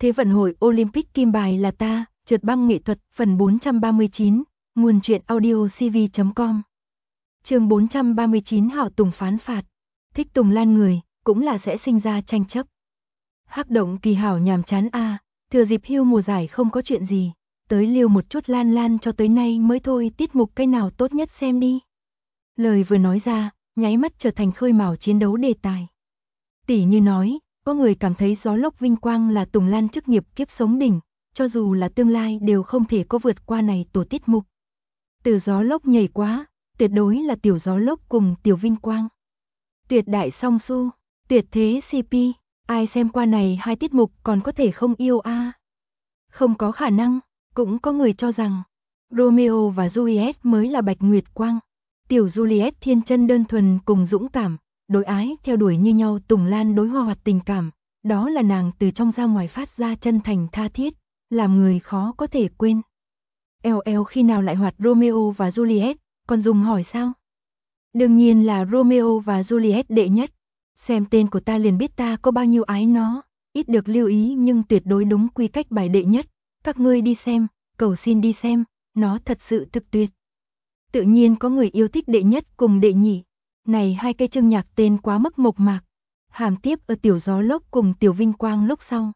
Thế vận hội Olympic kim bài là ta, trượt băng nghệ thuật, phần 439, nguồn truyện audio cv.com. Chương 439 Hạo Tùng phán phạt. Thích Tùng Lan người, cũng là sẽ sinh ra tranh chấp. Hắc Động Kỳ hảo nhàm chán a, thừa dịp hưu mùa giải không có chuyện gì, tới liêu một chút lan cho tới nay mới thôi, tiết mục cái nào tốt nhất xem đi. Lời vừa nói ra, nháy mắt trở thành khơi mào chiến đấu đề tài. Tỷ như nói, có người cảm thấy gió lốc vinh quang là Tùng Lan chức nghiệp kiếp sống đỉnh, cho dù là tương lai đều không thể có vượt qua này tổ tiết mục. Từ gió lốc nhảy quá, tuyệt đối là tiểu gió lốc cùng tiểu vinh quang. Tuyệt đại song su, tuyệt thế CP, ai xem qua này hai tiết mục còn có thể không yêu a? Không có khả năng, cũng có người cho rằng Romeo và Juliet mới là Bạch Nguyệt Quang. Tiểu Juliet thiên chân đơn thuần cùng dũng cảm, đối ái theo đuổi như nhau, Tùng Lan đối hoa hoạt tình cảm, đó là nàng từ trong ra ngoài phát ra chân thành tha thiết, làm người khó có thể quên. Eo khi nào lại hoạt Romeo và Juliet, còn dùng hỏi sao? Đương nhiên là Romeo và Juliet đệ nhất, xem tên của ta liền biết ta có bao nhiêu ái nó, ít được lưu ý nhưng tuyệt đối đúng quy cách bài đệ nhất, các ngươi đi xem, cầu xin đi xem, nó thật sự thực tuyệt. Tự nhiên có người yêu thích đệ nhất cùng đệ nhị, này hai cây chương nhạc tên quá mức mộc mạc, hàm tiếp ở tiểu gió lốc cùng tiểu vinh quang lúc sau.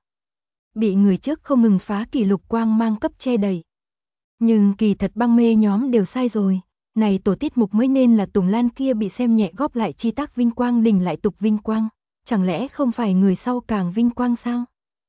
Bị người trước không ngừng phá kỷ lục quang mang cấp che đẩy. Nhưng kỳ thật băng mê nhóm đều sai rồi, này tổ tiết mục mới nên là Tùng Lan kia bị xem nhẹ góp lại chi tác vinh quang đình lại tục vinh quang, chẳng lẽ không phải người sau càng vinh quang sao?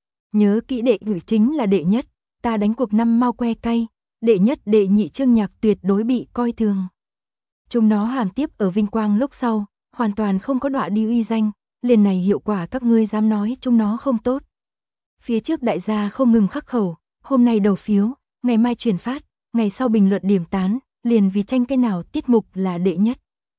Nhớ kỹ đệ ngữ chính là đệ nhất, ta đánh cuộc năm mau que cay, đệ nhất đệ nhị chương nhạc tuyệt đối bị coi thường. Chúng nó hàm tiếp ở vinh quang lúc sau, hoàn toàn không có đọa đi uy danh, liền này hiệu quả các ngươi dám nói chúng nó không tốt. Phía trước đại gia không ngừng khắc khẩu, hôm nay đầu phiếu, ngày mai truyền phát, ngày sau bình luận điểm tán, liền vì tranh cái nào tiết mục là đệ nhất.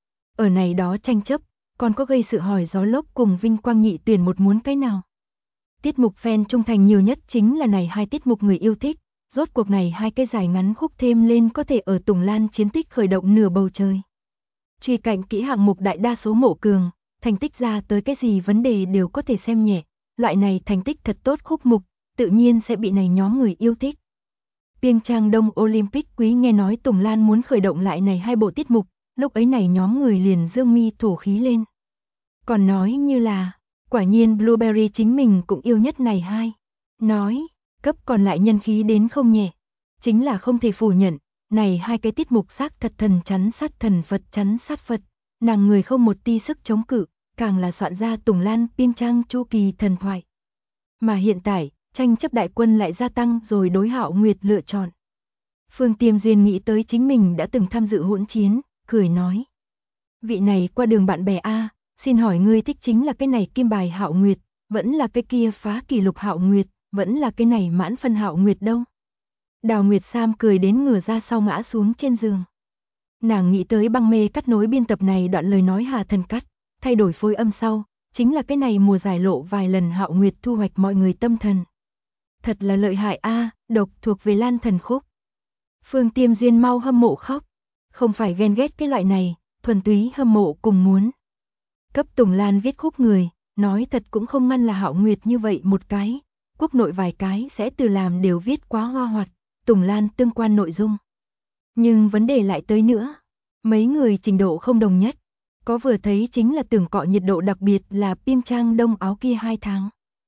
Ở này đó tranh chấp, còn có gây sự hỏi gió lốc cùng vinh quang nhị tuyển một muốn cái nào. Tiết mục fan trung thành nhiều nhất chính là này hai tiết mục người yêu thích, rốt cuộc này hai cái giải ngắn khúc thêm lên có thể ở Tùng Lan chiến tích khởi động nửa bầu trời. Truy cạnh kỹ hạng mục đại đa số mộ cường, thành tích ra tới cái gì vấn đề đều có thể xem nhẹ, loại này thành tích thật tốt khúc mục, tự nhiên sẽ bị này nhóm người yêu thích. Pyeongchang Đông Olympic quý nghe nói Tùng Lan muốn khởi động lại này hai bộ tiết mục, lúc ấy này nhóm người liền dương mi thổ khí lên. Còn nói như là, quả nhiên Blueberry chính mình cũng yêu nhất này hai. Nói, cấp còn lại nhân khí đến không nhẹ. Chính là không thể phủ nhận, này hai cái tiết mục xác thật thần chắn sát thần Phật chắn sát Phật. Nàng người không một ti sức chống cự, càng là soạn ra Tùng Lan Pyeongchang chu kỳ thần thoại. Mà hiện tại, tranh chấp đại quân lại gia tăng rồi đối Hạo Nguyệt lựa chọn. Phương Tiêm Duyên nghĩ tới chính mình đã từng tham dự hỗn chiến, cười nói. Vị này qua đường bạn bè a, xin hỏi ngươi thích chính là cái này kim bài Hạo Nguyệt, vẫn là cái kia phá kỷ lục Hạo Nguyệt, vẫn là cái này mãn phân Hạo Nguyệt đâu? Đào Nguyệt Sam cười đến ngửa ra sau ngã xuống trên giường. Nàng nghĩ tới băng mê cắt nối biên tập này đoạn lời nói Hà Thần cắt, thay đổi phối âm sau, chính là cái này mùa giải lộ vài lần Hạo Nguyệt thu hoạch mọi người tâm thần. Thật là lợi hại a, độc thuộc về Lan thần khúc. Phương Tiêm Duyên mau hâm mộ khóc, không phải ghen ghét cái loại này, thuần túy hâm mộ cùng muốn. Cấp Tùng Lan viết khúc người, nói thật cũng không ngăn là Hạo Nguyệt như vậy một cái, quốc nội vài cái sẽ từ làm đều viết quá hoa hoạt, Tùng Lan tương quan nội dung. Nhưng vấn đề lại tới nữa, mấy người trình độ không đồng nhất, có vừa thấy chính là tưởng cọ nhiệt độ đặc biệt là Pyeongchang Đông áo kia 2 tháng.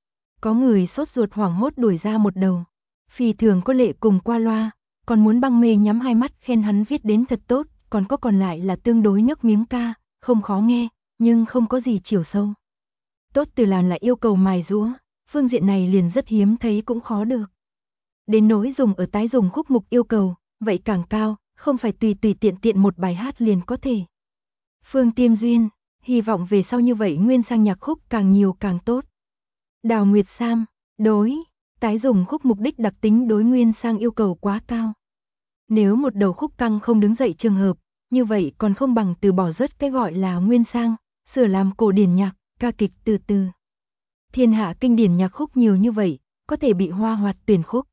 Có người sốt ruột hoảng hốt đuổi ra một đầu, phi thường có lệ cùng qua loa, còn muốn băng mê nhắm hai mắt khen hắn viết đến thật tốt, còn lại là tương đối nước miếng ca, không khó nghe, nhưng không có gì chiều sâu. Tốt từ làn lại yêu cầu mài giũa, phương diện này liền rất hiếm thấy cũng khó được. Đến nỗi dùng ở tái dùng khúc mục yêu cầu, vậy càng cao, không phải tùy tiện một bài hát liền có thể. Phương Tiêm Duyên, hy vọng về sau như vậy nguyên sang nhạc khúc càng nhiều càng tốt. Đào Nguyệt Sam, đối, tái dùng khúc mục đích đặc tính đối nguyên sang yêu cầu quá cao. Nếu một đầu khúc căng không đứng dậy trường hợp, như vậy còn không bằng từ bỏ rớt cái gọi là nguyên sang, sửa làm cổ điển nhạc, ca kịch từ từ. Thiên hạ kinh điển nhạc khúc nhiều như vậy, có thể bị hoa hoạt tuyển khúc.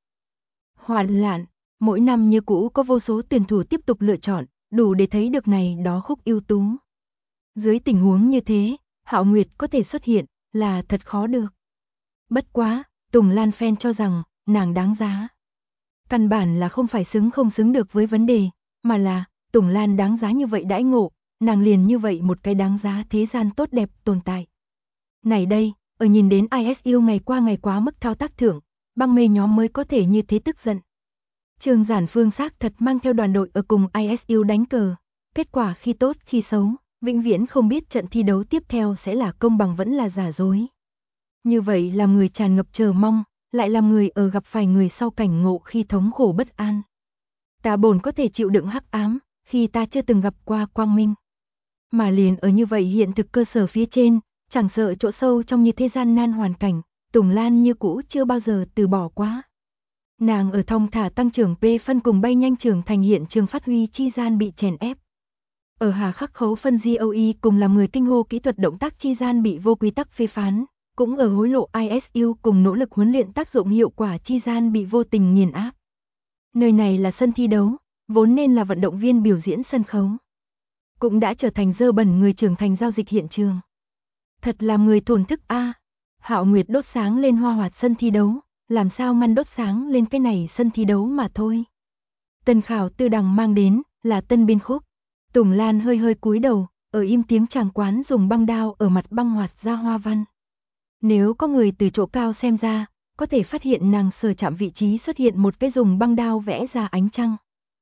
Hoàn lạn, mỗi năm như cũ có vô số tuyển thủ tiếp tục lựa chọn, đủ để thấy được này đó khúc ưu tú. Dưới tình huống như thế, Hạo Nguyệt có thể xuất hiện, là thật khó được. Bất quá, Tùng Lan fan cho rằng nàng đáng giá. Căn bản là không phải xứng không xứng được với vấn đề, mà là Tùng Lan đáng giá như vậy đãi ngộ, nàng liền như vậy một cái đáng giá thế gian tốt đẹp tồn tại. Này đây, ở nhìn đến ISU ngày qua ngày quá mức thao tác thưởng, băng mê nhóm mới có thể như thế tức giận. Trương Giản Phương xác thật mang theo đoàn đội ở cùng ISU đánh cờ, kết quả khi tốt khi xấu, vĩnh viễn không biết trận thi đấu tiếp theo sẽ là công bằng vẫn là giả dối. Như vậy làm người tràn ngập chờ mong, lại làm người ở gặp phải người sau cảnh ngộ khi thống khổ bất an. Ta bổn có thể chịu đựng hắc ám, khi ta chưa từng gặp qua quang minh. Mà liền ở như vậy hiện thực cơ sở phía trên, chẳng sợ chỗ sâu trong như thế gian nan hoàn cảnh, Tùng Lan như cũ chưa bao giờ từ bỏ quá. Nàng ở thong thả tăng trưởng P phân cùng bay nhanh trưởng thành hiện trường phát huy chi gian bị chèn ép. Ở hà khắc khấu phân GOE cùng làm người kinh hô kỹ thuật động tác chi gian bị vô quy tắc phê phán, cũng ở hối lộ ISU cùng nỗ lực huấn luyện tác dụng hiệu quả chi gian bị vô tình nghiền áp. Nơi này là sân thi đấu, vốn nên là vận động viên biểu diễn sân khấu. Cũng đã trở thành dơ bẩn người trưởng thành giao dịch hiện trường. Thật làm người thổn thức a. Hạo Nguyệt đốt sáng lên hoa hoạt sân thi đấu, làm sao ngăn đốt sáng lên cái này sân thi đấu mà thôi. Tân Khảo Tư Đằng mang đến là tân biên khúc. Tùng Lan hơi hơi cúi đầu, ở im tiếng chàng quán dùng băng đao ở mặt băng hoạt ra hoa văn. Nếu có người từ chỗ cao xem ra, có thể phát hiện nàng sờ chạm vị trí xuất hiện một cái dùng băng đao vẽ ra ánh trăng.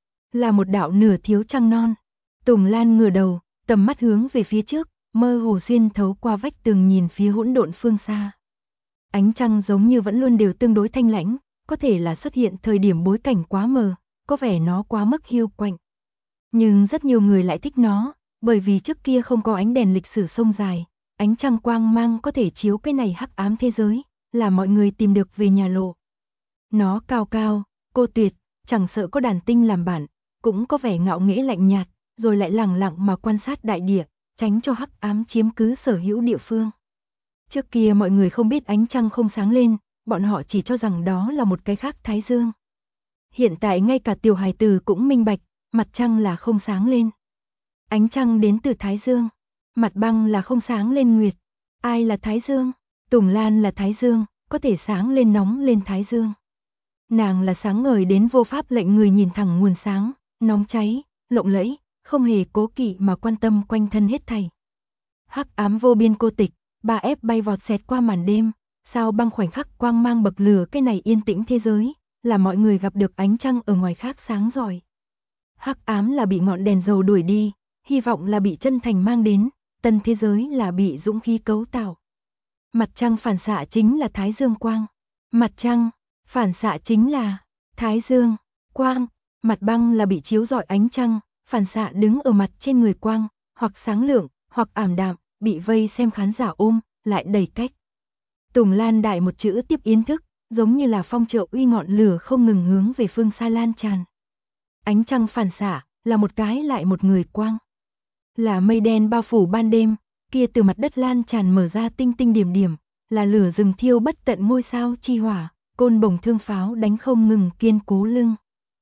Là một đạo nửa thiếu trăng non. Tùng Lan ngửa đầu, tầm mắt hướng về phía trước, mơ hồ xuyên thấu qua vách tường nhìn phía hỗn độn phương xa. Ánh trăng giống như vẫn luôn đều tương đối thanh lãnh, có thể là xuất hiện thời điểm bối cảnh quá mờ, có vẻ nó quá mức hiu quạnh. Nhưng rất nhiều người lại thích nó, bởi vì trước kia không có ánh đèn lịch sử sông dài, ánh trăng quang mang có thể chiếu cái này hắc ám thế giới, là mọi người tìm được về nhà lộ. Nó cao cao, cô tuyệt, chẳng sợ có đàn tinh làm bạn, cũng có vẻ ngạo nghễ lạnh nhạt, rồi lại lẳng lặng mà quan sát đại địa, tránh cho hắc ám chiếm cứ sở hữu địa phương. Trước kia mọi người không biết ánh trăng không sáng lên, bọn họ chỉ cho rằng đó là một cái khác thái dương. Hiện tại ngay cả tiểu hài tử cũng minh bạch, mặt trăng là không sáng lên. Ánh trăng đến từ thái dương, mặt băng là không sáng lên nguyệt. Ai là thái dương? Tùng Lan là thái dương, có thể sáng lên nóng lên thái dương. Nàng là sáng ngời đến vô pháp lệnh người nhìn thẳng nguồn sáng, nóng cháy, lộng lẫy, không hề cố kỵ mà quan tâm quanh thân hết thảy. Hắc ám vô biên cô tịch, 3F bay vọt xẹt qua màn đêm, sao băng khoảnh khắc quang mang bậc lửa cái này yên tĩnh thế giới, là mọi người gặp được ánh trăng ở ngoài khác sáng rọi. Hắc ám là bị ngọn đèn dầu đuổi đi, hy vọng là bị chân thành mang đến, tân thế giới là bị dũng khí cấu tạo. Mặt trăng phản xạ chính là thái dương quang. Mặt trăng, phản xạ chính là thái dương, quang. Mặt băng là bị chiếu rọi ánh trăng, phản xạ đứng ở mặt trên người quang, hoặc sáng lượng, hoặc ảm đạm, bị vây xem khán giả ôm, lại đầy cách. Tùng Lan đại một chữ tiếp yến thức, giống như là phong trợ uy ngọn lửa không ngừng hướng về phương xa lan tràn. Ánh trăng phản xạ là một cái lại một người quang. Là mây đen bao phủ ban đêm, kia từ mặt đất lan tràn mở ra tinh tinh điểm điểm, là lửa rừng thiêu bất tận ngôi sao chi hỏa, côn bổng thương pháo đánh không ngừng kiên cố lưng.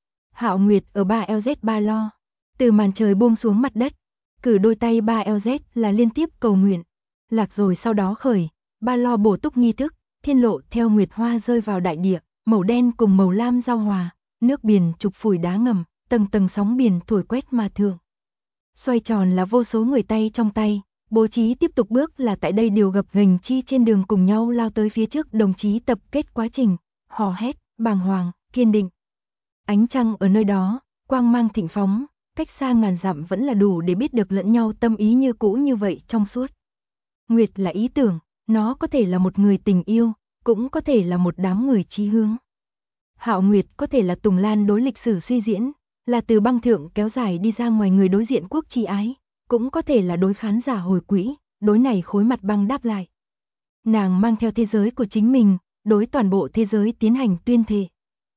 Hạo Nguyệt ở 3LZ3 lo, từ màn trời buông xuống mặt đất, cử đôi tay 3LZ là liên tiếp cầu nguyện. Lạc rồi sau đó khởi, ba lo bổ túc nghi thức, thiên lộ theo nguyệt hoa rơi vào đại địa, màu đen cùng màu lam giao hòa, nước biển trục phủi đá ngầm, tầng tầng sóng biển thổi quét mà thượng. Xoay tròn là vô số người tay trong tay, bố trí tiếp tục bước là tại đây điều gập ghềnh chi trên đường cùng nhau lao tới phía trước đồng chí tập kết quá trình, hò hét, bàng hoàng, kiên định. Ánh trăng ở nơi đó, quang mang thịnh phóng, cách xa ngàn dặm vẫn là đủ để biết được lẫn nhau tâm ý như cũ như vậy trong suốt. Nguyệt là ý tưởng, nó có thể là một người tình yêu, cũng có thể là một đám người chí hướng. Hạo Nguyệt có thể là Tùng Lan đối lịch sử suy diễn, là từ băng thượng kéo dài đi ra ngoài người đối diện quốc chi ái, cũng có thể là đối khán giả hồi quỹ, đối này khối mặt băng đáp lại. Nàng mang theo thế giới của chính mình, đối toàn bộ thế giới tiến hành tuyên thệ.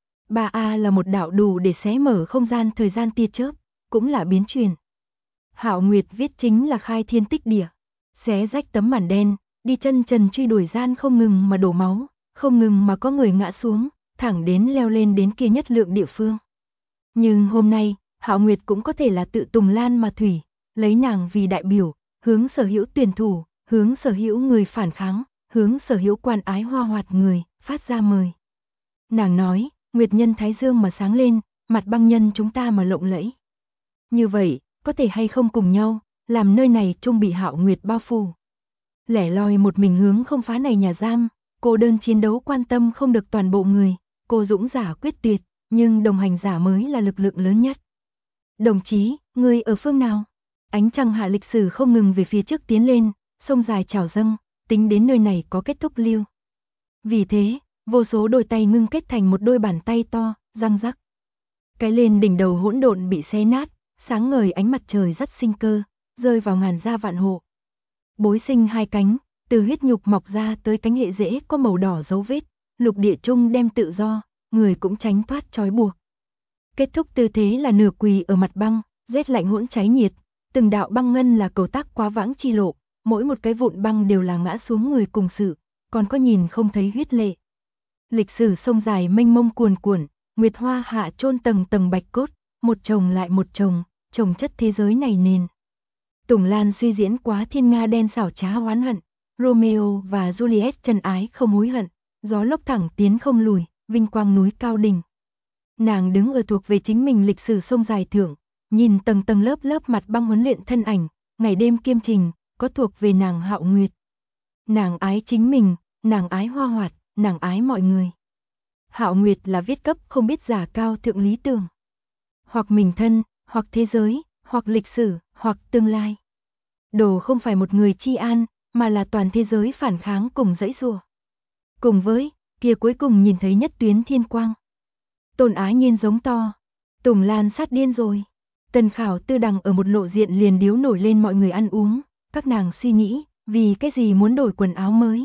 3A là một đạo đủ để xé mở không gian thời gian tia chớp, cũng là biến truyền. Hạo Nguyệt viết chính là khai thiên tích địa, xé rách tấm màn đen, đi chân trần truy đuổi gian không ngừng mà đổ máu, không ngừng mà có người ngã xuống, thẳng đến leo lên đến kia nhất lượng địa phương. Nhưng hôm nay, Hạo Nguyệt cũng có thể là tự Tùng Lan mà thủy, lấy nàng vì đại biểu, hướng sở hữu tuyển thủ, hướng sở hữu người phản kháng, hướng sở hữu quan ái hoa hoạt người, phát ra mời. Nàng nói, nguyệt nhân thái dương mà sáng lên, mặt băng nhân chúng ta mà lộng lẫy. Như vậy, có thể hay không cùng nhau, làm nơi này trung bị Hạo Nguyệt bao phủ. Lẻ loi một mình hướng không phá này nhà giam, cô đơn chiến đấu quan tâm không được toàn bộ người, cô dũng giả quyết tuyệt, nhưng đồng hành giả mới là lực lượng lớn nhất. Đồng chí, người ở phương nào? Ánh trăng hạ lịch sử không ngừng về phía trước tiến lên, sông dài trào dâng, tính đến nơi này có kết thúc lưu. Vì thế, vô số đôi tay ngưng kết thành một đôi bàn tay to, răng rắc. Cái lên đỉnh đầu hỗn độn bị xé nát, sáng ngời ánh mặt trời rất sinh cơ, rơi vào ngàn gia vạn hộ. Bối sinh hai cánh, từ huyết nhục mọc ra tới cánh hệ rễ có màu đỏ dấu vết, lục địa trung đem tự do, người cũng tránh thoát trói buộc. Kết thúc tư thế là nửa quỳ ở mặt băng, rét lạnh hỗn cháy nhiệt, từng đạo băng ngân là cầu tác quá vãng chi lộ, mỗi một cái vụn băng đều là ngã xuống người cùng sự, còn có nhìn không thấy huyết lệ. Lịch sử sông dài mênh mông cuồn cuộn, nguyệt hoa hạ chôn tầng tầng bạch cốt, một chồng lại một chồng, chồng chất thế giới này nền. Tùng Lan suy diễn quá thiên nga đen xảo trá oán hận, Romeo và Juliet chân ái không hối hận, gió lốc thẳng tiến không lùi, vinh quang núi cao đỉnh. Nàng đứng ở thuộc về chính mình lịch sử sông dài thượng, nhìn tầng tầng lớp lớp mặt băng huấn luyện thân ảnh, ngày đêm kiêm trình, có thuộc về nàng Hạo Nguyệt. Nàng ái chính mình, nàng ái hoa hoạt, nàng ái mọi người. Hạo Nguyệt là viết cấp không biết giả cao thượng lý tưởng. Hoặc mình thân, hoặc thế giới, hoặc lịch sử, hoặc tương lai. Đồ không phải một người chi an, mà là toàn thế giới phản kháng cùng dãy rùa. Cùng với, kia cuối cùng nhìn thấy nhất tuyến thiên quang. Tôn Á Nhiên giống to. Tùng Lan sát điên rồi. Tần Khảo Tư Đằng ở một lộ diện liền điếu nổi lên mọi người ăn uống. Các nàng suy nghĩ, vì cái gì muốn đổi quần áo mới.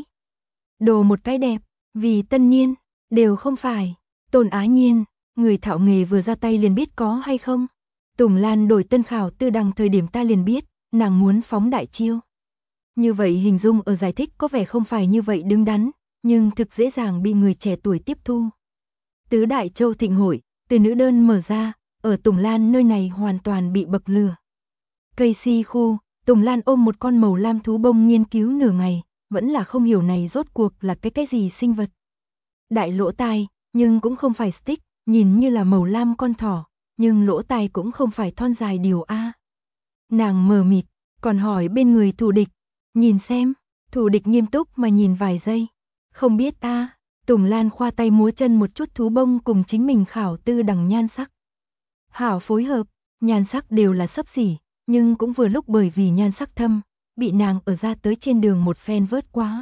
Đồ một cái đẹp, vì tân niên, đều không phải. Tôn Á Nhiên, người thạo nghề vừa ra tay liền biết có hay không. Tùng Lan đổi Tân Khảo Tư Đằng thời điểm ta liền biết, nàng muốn phóng đại chiêu. Như vậy hình dung ở giải thích có vẻ không phải như vậy đứng đắn, nhưng thực dễ dàng bị người trẻ tuổi tiếp thu. Tứ Đại Châu Thịnh Hội, từ nữ đơn mở ra, ở Tùng Lan nơi này hoàn toàn bị bậc lừa. Cây si khu, Tùng Lan ôm một con màu lam thú bông nghiên cứu nửa ngày, vẫn là không hiểu này rốt cuộc là cái gì sinh vật. Đại lỗ tai, nhưng cũng không phải stick, nhìn như là màu lam con thỏ, nhưng lỗ tai cũng không phải thon dài điều A. Nàng mờ mịt, còn hỏi bên người thủ địch, nhìn xem, thủ địch nghiêm túc mà nhìn vài giây. Không biết A. Tùng Lan khoa tay múa chân một chút thú bông cùng chính mình Khảo Tư Đằng nhan sắc. Hảo phối hợp, nhan sắc đều là xấp xỉ, nhưng cũng vừa lúc bởi vì nhan sắc thâm, bị nàng ở ra tới trên đường một phen vớt quá.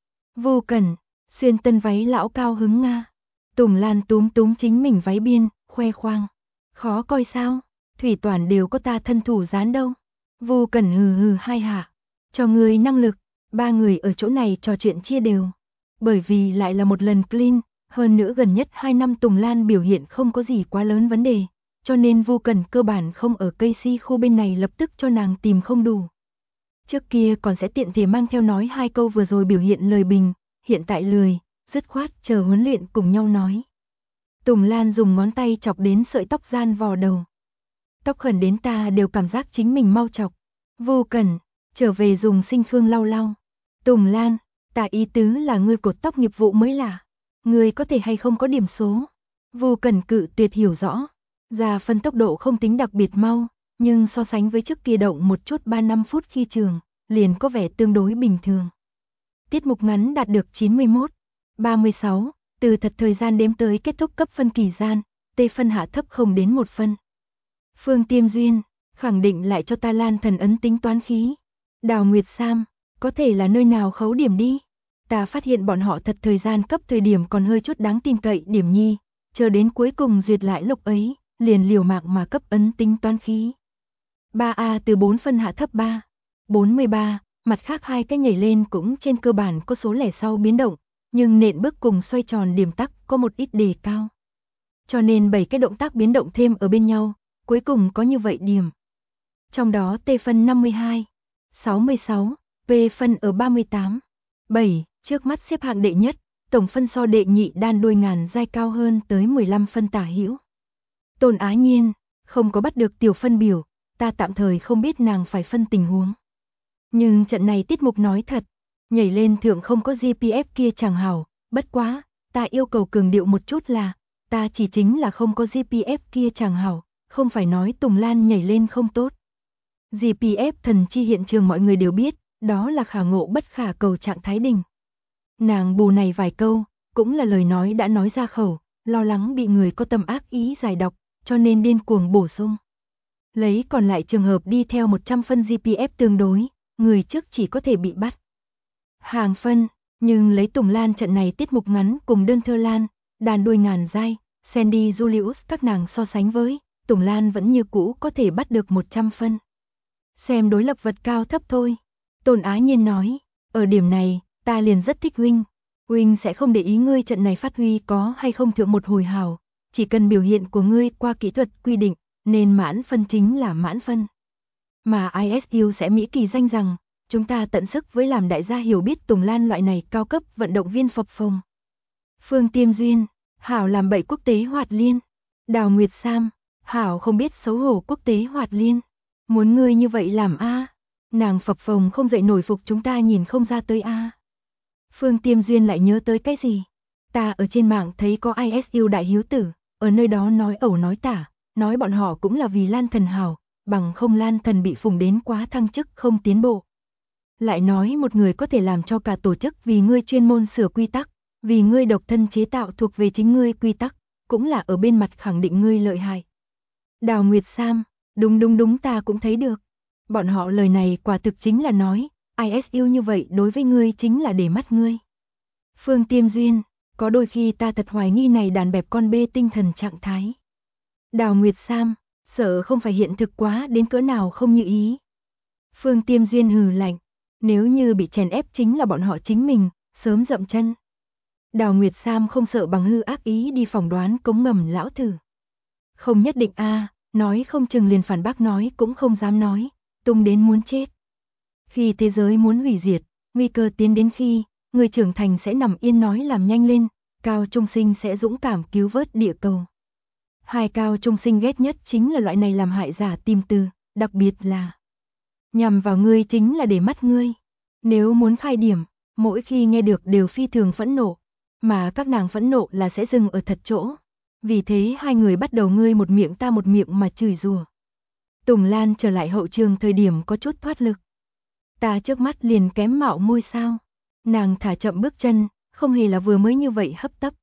Vô Cẩn, xuyên tân váy lão cao hứng Nga. Tùng Lan túm túm chính mình váy biên, khoe khoang. Khó coi sao, thủy toàn đều có ta thân thủ dán đâu. Vô Cẩn hừ hừ hai hạ. Cho người năng lực, ba người ở chỗ này trò chuyện chia đều. Bởi vì lại là một lần clean, hơn nữa gần nhất 2 năm Tùng Lan biểu hiện không có gì quá lớn vấn đề, cho nên Vô Cẩn cơ bản không ở cây si khu bên này lập tức cho nàng tìm không đủ. Trước kia còn sẽ tiện thể mang theo nói 2 câu vừa rồi biểu hiện lời bình, hiện tại lười, dứt khoát chờ huấn luyện cùng nhau nói. Tùng Lan dùng ngón tay chọc đến sợi tóc gian vò đầu. Tóc khẩn đến ta đều cảm giác chính mình mau chọc. Vô Cẩn, trở về dùng sinh khương lau lau. Tùng Lan, ta ý tứ là ngươi cột tóc nghiệp vụ mới là. Ngươi có thể hay không có điểm số. Vô Cẩn cự tuyệt hiểu rõ. Ra phân tốc độ không tính đặc biệt mau, nhưng so sánh với trước kia động một chút 3-5 phút khi trường, liền có vẻ tương đối bình thường. Tiết mục ngắn đạt được 91, 36, từ thật thời gian đếm tới kết thúc cấp phân kỳ gian, tê phân hạ thấp không đến 1 phân. Phương Tiêm Duyên, khẳng định lại cho ta Lan thần ấn tính toán khí. Đào Nguyệt Sam, có thể là nơi nào khấu điểm đi. Ta phát hiện bọn họ thật thời gian cấp thời điểm còn hơi chút đáng tin cậy điểm nhi, chờ đến cuối cùng duyệt lại lúc ấy, liền liều mạng mà cấp ấn tính toán khí. 3A từ 4 phân hạ thấp 3, 43, mặt khác 2 cái nhảy lên cũng trên cơ bản có số lẻ sau biến động, nhưng nện bước cùng xoay tròn điểm tắc có một ít đề cao. Cho nên 7 cái động tác biến động thêm ở bên nhau, cuối cùng có như vậy điểm. Trong đó T phân 52, 66, P phân ở 38, 7, trước mắt xếp hạng đệ nhất, tổng phân so đệ nhị đan đôi ngàn giai cao hơn tới 15 phân tả hữu. Tôn Á Nhiên, không có bắt được tiểu phân biểu, ta tạm thời không biết nàng phải phân tình huống. Nhưng trận này tiết mục nói thật, nhảy lên thượng không có GPF kia chẳng hảo, bất quá, ta yêu cầu cường điệu một chút là, ta chỉ chính là không có GPF kia chàng hảo, không phải nói Tùng Lan nhảy lên không tốt. GPF thần chi hiện trường mọi người đều biết, đó là khả ngộ bất khả cầu trạng thái đỉnh. Nàng bù này vài câu, cũng là lời nói đã nói ra khẩu, lo lắng bị người có tâm ác ý giải độc, cho nên điên cuồng bổ sung. Lấy còn lại trường hợp đi theo 100 phân GPF tương đối, người trước chỉ có thể bị bắt hàng phân, nhưng lấy Tùng Lan trận này tiết mục ngắn cùng đơn thơ Lan, đàn đuôi ngàn dai, Sandy Julius các nàng so sánh với, Tùng Lan vẫn như cũ có thể bắt được 100 phân. Xem đối lập vật cao thấp thôi. Tôn Á Nhiên nói, ở điểm này, ta liền rất thích huynh. Huynh sẽ không để ý ngươi trận này phát huy có hay không thượng một hồi hào, chỉ cần biểu hiện của ngươi qua kỹ thuật quy định, nên mãn phân chính là mãn phân. Mà ISU sẽ mỹ kỳ danh rằng, chúng ta tận sức với làm đại gia hiểu biết Tùng Lan loại này cao cấp vận động viên phập phồng. Phương Tiêm Duyên, hảo làm bậy quốc tế hoạt liên. Đào Nguyệt Sam, hảo không biết xấu hổ quốc tế hoạt liên. Muốn ngươi như vậy làm a? Nàng phập phồng không dậy nổi phục chúng ta nhìn không ra tới a. Phương Tiêm Duyên lại nhớ tới cái gì? Ta ở trên mạng thấy có ISU đại hiếu tử, ở nơi đó nói ẩu nói tả, nói bọn họ cũng là vì Lan Thần hảo, bằng không Lan Thần bị phùng đến quá thăng chức không tiến bộ. Lại nói một người có thể làm cho cả tổ chức vì ngươi chuyên môn sửa quy tắc, vì ngươi độc thân chế tạo thuộc về chính ngươi quy tắc, cũng là ở bên mặt khẳng định ngươi lợi hại. Đào Nguyệt Sam, đúng ta cũng thấy được. Bọn họ lời này quả thực chính là nói, ISU như vậy đối với ngươi chính là để mắt ngươi. Phương Tiêm Duyên, có đôi khi ta thật hoài nghi này đàn bẹp con bê tinh thần trạng thái. Đào Nguyệt Sam, sợ không phải hiện thực quá đến cỡ nào không như ý. Phương Tiêm Duyên hừ lạnh, nếu như bị chèn ép chính là bọn họ chính mình, sớm dậm chân. Đào Nguyệt Sam không sợ bằng hư ác ý đi phỏng đoán cống ngầm lão thử. Không nhất định a, nói không chừng liền phản bác nói cũng không dám nói, tung đến muốn chết. Khi thế giới muốn hủy diệt, nguy cơ tiến đến khi, người trưởng thành sẽ nằm yên nói làm nhanh lên, Cao Trung Sinh sẽ dũng cảm cứu vớt địa cầu. Hai Cao Trung Sinh ghét nhất chính là loại này làm hại giả tìm từ, đặc biệt là nhằm vào ngươi chính là để mắt ngươi. Nếu muốn khai điểm, mỗi khi nghe được đều phi thường phẫn nộ, mà các nàng phẫn nộ là sẽ dừng ở thật chỗ. Vì thế hai người bắt đầu ngươi một miệng ta một miệng mà chửi rủa. Tùng Lan trở lại hậu trường thời điểm có chút thoát lực. Ta trước mắt liền kém mạo môi sao. Nàng thả chậm bước chân, không hề là vừa mới như vậy hấp tấp.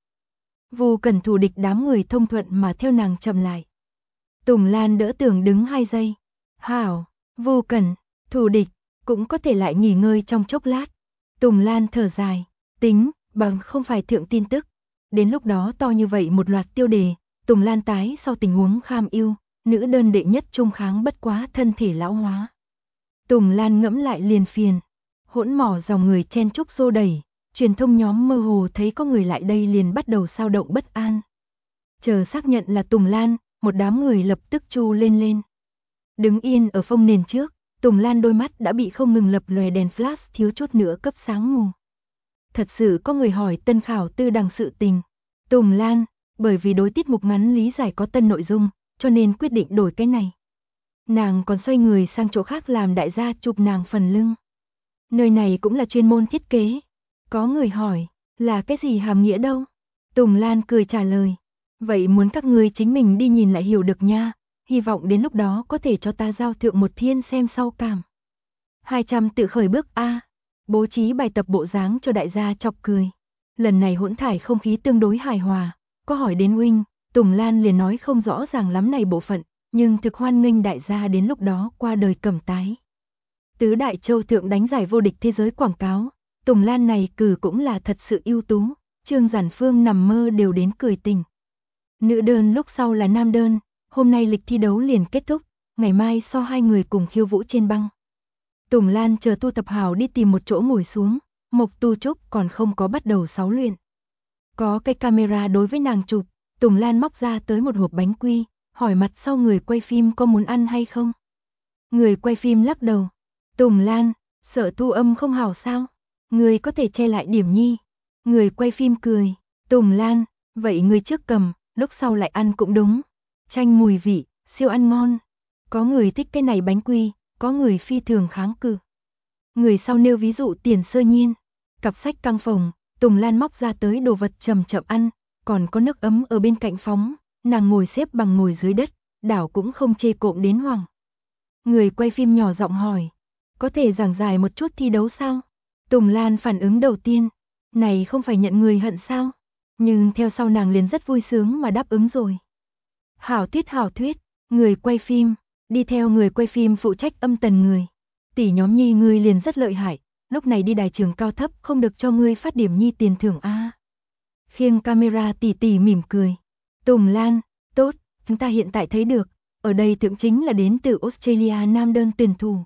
Vu Cẩn thù địch đám người thông thuận mà theo nàng chậm lại. Tùng Lan đỡ tường đứng 2 giây. Hảo, Vu Cẩn, thù địch, cũng có thể lại nghỉ ngơi trong chốc lát. Tùng Lan thở dài, tính, bằng không phải thượng tin tức. Đến lúc đó to như vậy một loạt tiêu đề, Tùng Lan tái sau tình huống kham ưu, nữ đơn đệ nhất trung kháng bất quá thân thể lão hóa. Tùng Lan ngẫm lại liền phiền, hỗn mỏ dòng người chen chúc xô đẩy, truyền thông nhóm mơ hồ thấy có người lại đây liền bắt đầu xao động bất an. Chờ xác nhận là Tùng Lan, một đám người lập tức chu lên. Đứng yên ở phông nền trước, Tùng Lan đôi mắt đã bị không ngừng lập lòe đèn flash thiếu chút nữa cấp sáng mù. Thật sự có người hỏi tân khảo tư đằng sự tình. Tùng Lan, bởi vì đối tiết mục ngắn lý giải có tân nội dung, cho nên quyết định đổi cái này. Nàng còn xoay người sang chỗ khác làm đại gia chụp nàng phần lưng. Nơi này cũng là chuyên môn thiết kế. Có người hỏi, là cái gì hàm nghĩa đâu? Tùng Lan cười trả lời, vậy muốn các ngươi chính mình đi nhìn lại hiểu được nha, hy vọng đến lúc đó có thể cho ta giao thượng một thiên xem sau cảm. 200 tự khởi bước A, bố trí bài tập bộ dáng cho đại gia chọc cười. Lần này hỗn thải không khí tương đối hài hòa, có hỏi đến huynh, Tùng Lan liền nói không rõ ràng lắm này bộ phận, nhưng thực hoan nghênh đại gia đến lúc đó qua đời cầm tái. Tứ Đại Châu thượng đánh giải vô địch thế giới quảng cáo, Tùng Lan này cử cũng là thật sự ưu tú, Trương Giản Phương nằm mơ đều đến cười tỉnh. Nữ đơn lúc sau là nam đơn, hôm nay lịch thi đấu liền kết thúc, ngày mai so hai người cùng khiêu vũ trên băng. Tùng Lan chờ tu tập hào đi tìm một chỗ ngồi xuống, Mộc Tu Trúc còn không có bắt đầu sáo luyện. Có cái camera đối với nàng chụp, Tùng Lan móc ra tới một hộp bánh quy, hỏi mặt sau người quay phim có muốn ăn hay không. Người quay phim lắc đầu. Tùng Lan, sợ thu âm không hảo sao? Người có thể che lại điểm nhi. Người quay phim cười. Tùng Lan, vậy người trước cầm, lúc sau lại ăn cũng đúng. Chanh mùi vị, siêu ăn ngon. Có người thích cái này bánh quy, có người phi thường kháng cự. Người sau nêu ví dụ Tiền Sơ Nhiên. Cặp sách căng phòng, Tùng Lan móc ra tới đồ vật chậm chậm ăn, còn có nước ấm ở bên cạnh phóng, nàng ngồi xếp bằng ngồi dưới đất, đảo cũng không chê cộm đến hoảng. Người quay phim nhỏ giọng hỏi, có thể giảng giải một chút thi đấu sao? Tùng Lan phản ứng đầu tiên, này không phải nhận người hận sao? Nhưng theo sau nàng liền rất vui sướng mà đáp ứng rồi. Hảo thuyết, người quay phim, đi theo người quay phim phụ trách âm tần người. Tỷ nhóm Nhi ngươi liền rất lợi hại, lúc này đi đài trường cao thấp không được cho ngươi phát điểm Nhi tiền thưởng a. Khiêng camera tỷ mỉm cười. Tùng Lan, tốt, chúng ta hiện tại thấy được, ở đây thượng chính là đến từ Australia nam đơn tuyển thủ.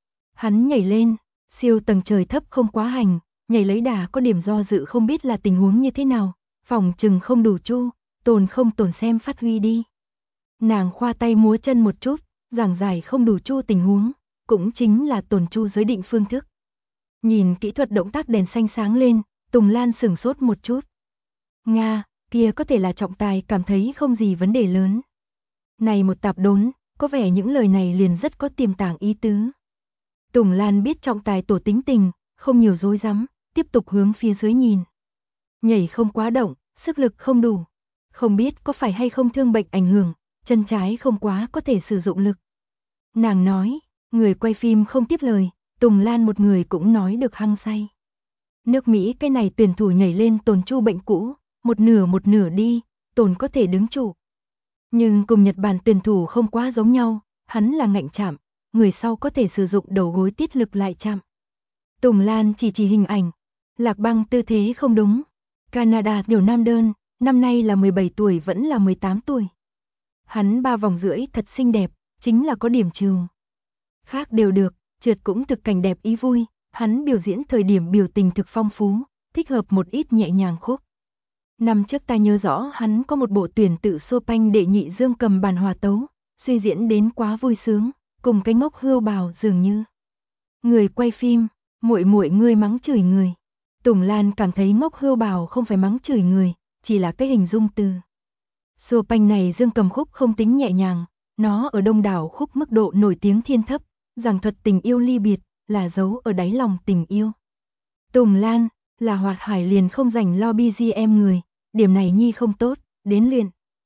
Hắn nhảy lên, siêu tầng trời thấp không quá hành, nhảy lấy đà có điểm do dự không biết là tình huống như thế nào, phòng chừng không đủ chu, tồn không tồn xem phát huy đi. Nàng khoa tay múa chân một chút, giảng giải không đủ chu tình huống, cũng chính là tồn chu giới định phương thức. Nhìn kỹ thuật động tác đèn xanh sáng lên, Tùng Lan sửng sốt một chút. Nga, kia có thể là trọng tài cảm thấy không gì vấn đề lớn. Này một tạp đốn, có vẻ những lời này liền rất có tiềm tàng ý tứ. Tùng Lan biết trọng tài tổ tính tình, không nhiều dối rắm, tiếp tục hướng phía dưới nhìn. Nhảy không quá động, sức lực không đủ. Không biết có phải hay không thương bệnh ảnh hưởng, chân trái không quá có thể sử dụng lực. Nàng nói, người quay phim không tiếp lời, Tùng Lan một người cũng nói được hăng say. Nước Mỹ cái này tuyển thủ nhảy lên tồn chu bệnh cũ, một nửa đi, tồn có thể đứng trụ. Nhưng cùng Nhật Bản tuyển thủ không quá giống nhau, hắn là ngạnh chạm, người sau có thể sử dụng đầu gối tiết lực lại chạm. Tùng Lan chỉ hình ảnh, Lạc Băng tư thế không đúng. Canada điều nam đơn, năm nay là 17 tuổi vẫn là 18 tuổi. Hắn 3 vòng rưỡi thật xinh đẹp, chính là có điểm trừ. Khác đều được, trượt cũng thực cảnh đẹp ý vui, hắn biểu diễn thời điểm biểu tình thực phong phú, thích hợp một ít nhẹ nhàng khúc. Năm trước ta nhớ rõ hắn có một bộ tuyển tự Chopin đệ nhị dương cầm bàn hòa tấu, suy diễn đến quá vui sướng, cùng cái ngốc hươu bào dường như. Người quay phim, muội ngươi mắng chửi người. Tùng Lan cảm thấy ngốc hươu bào không phải mắng chửi người, chỉ là cái hình dung từ. Chopin này dương cầm khúc không tính nhẹ nhàng, nó ở đông đảo khúc mức độ nổi tiếng thiên thấp, giảng thuật tình yêu ly biệt, là dấu ở đáy lòng tình yêu. Tùng Lan, là Hoạt Hải liền không rảnh lo BGM người, điểm này Nhi không tốt, đến luyện.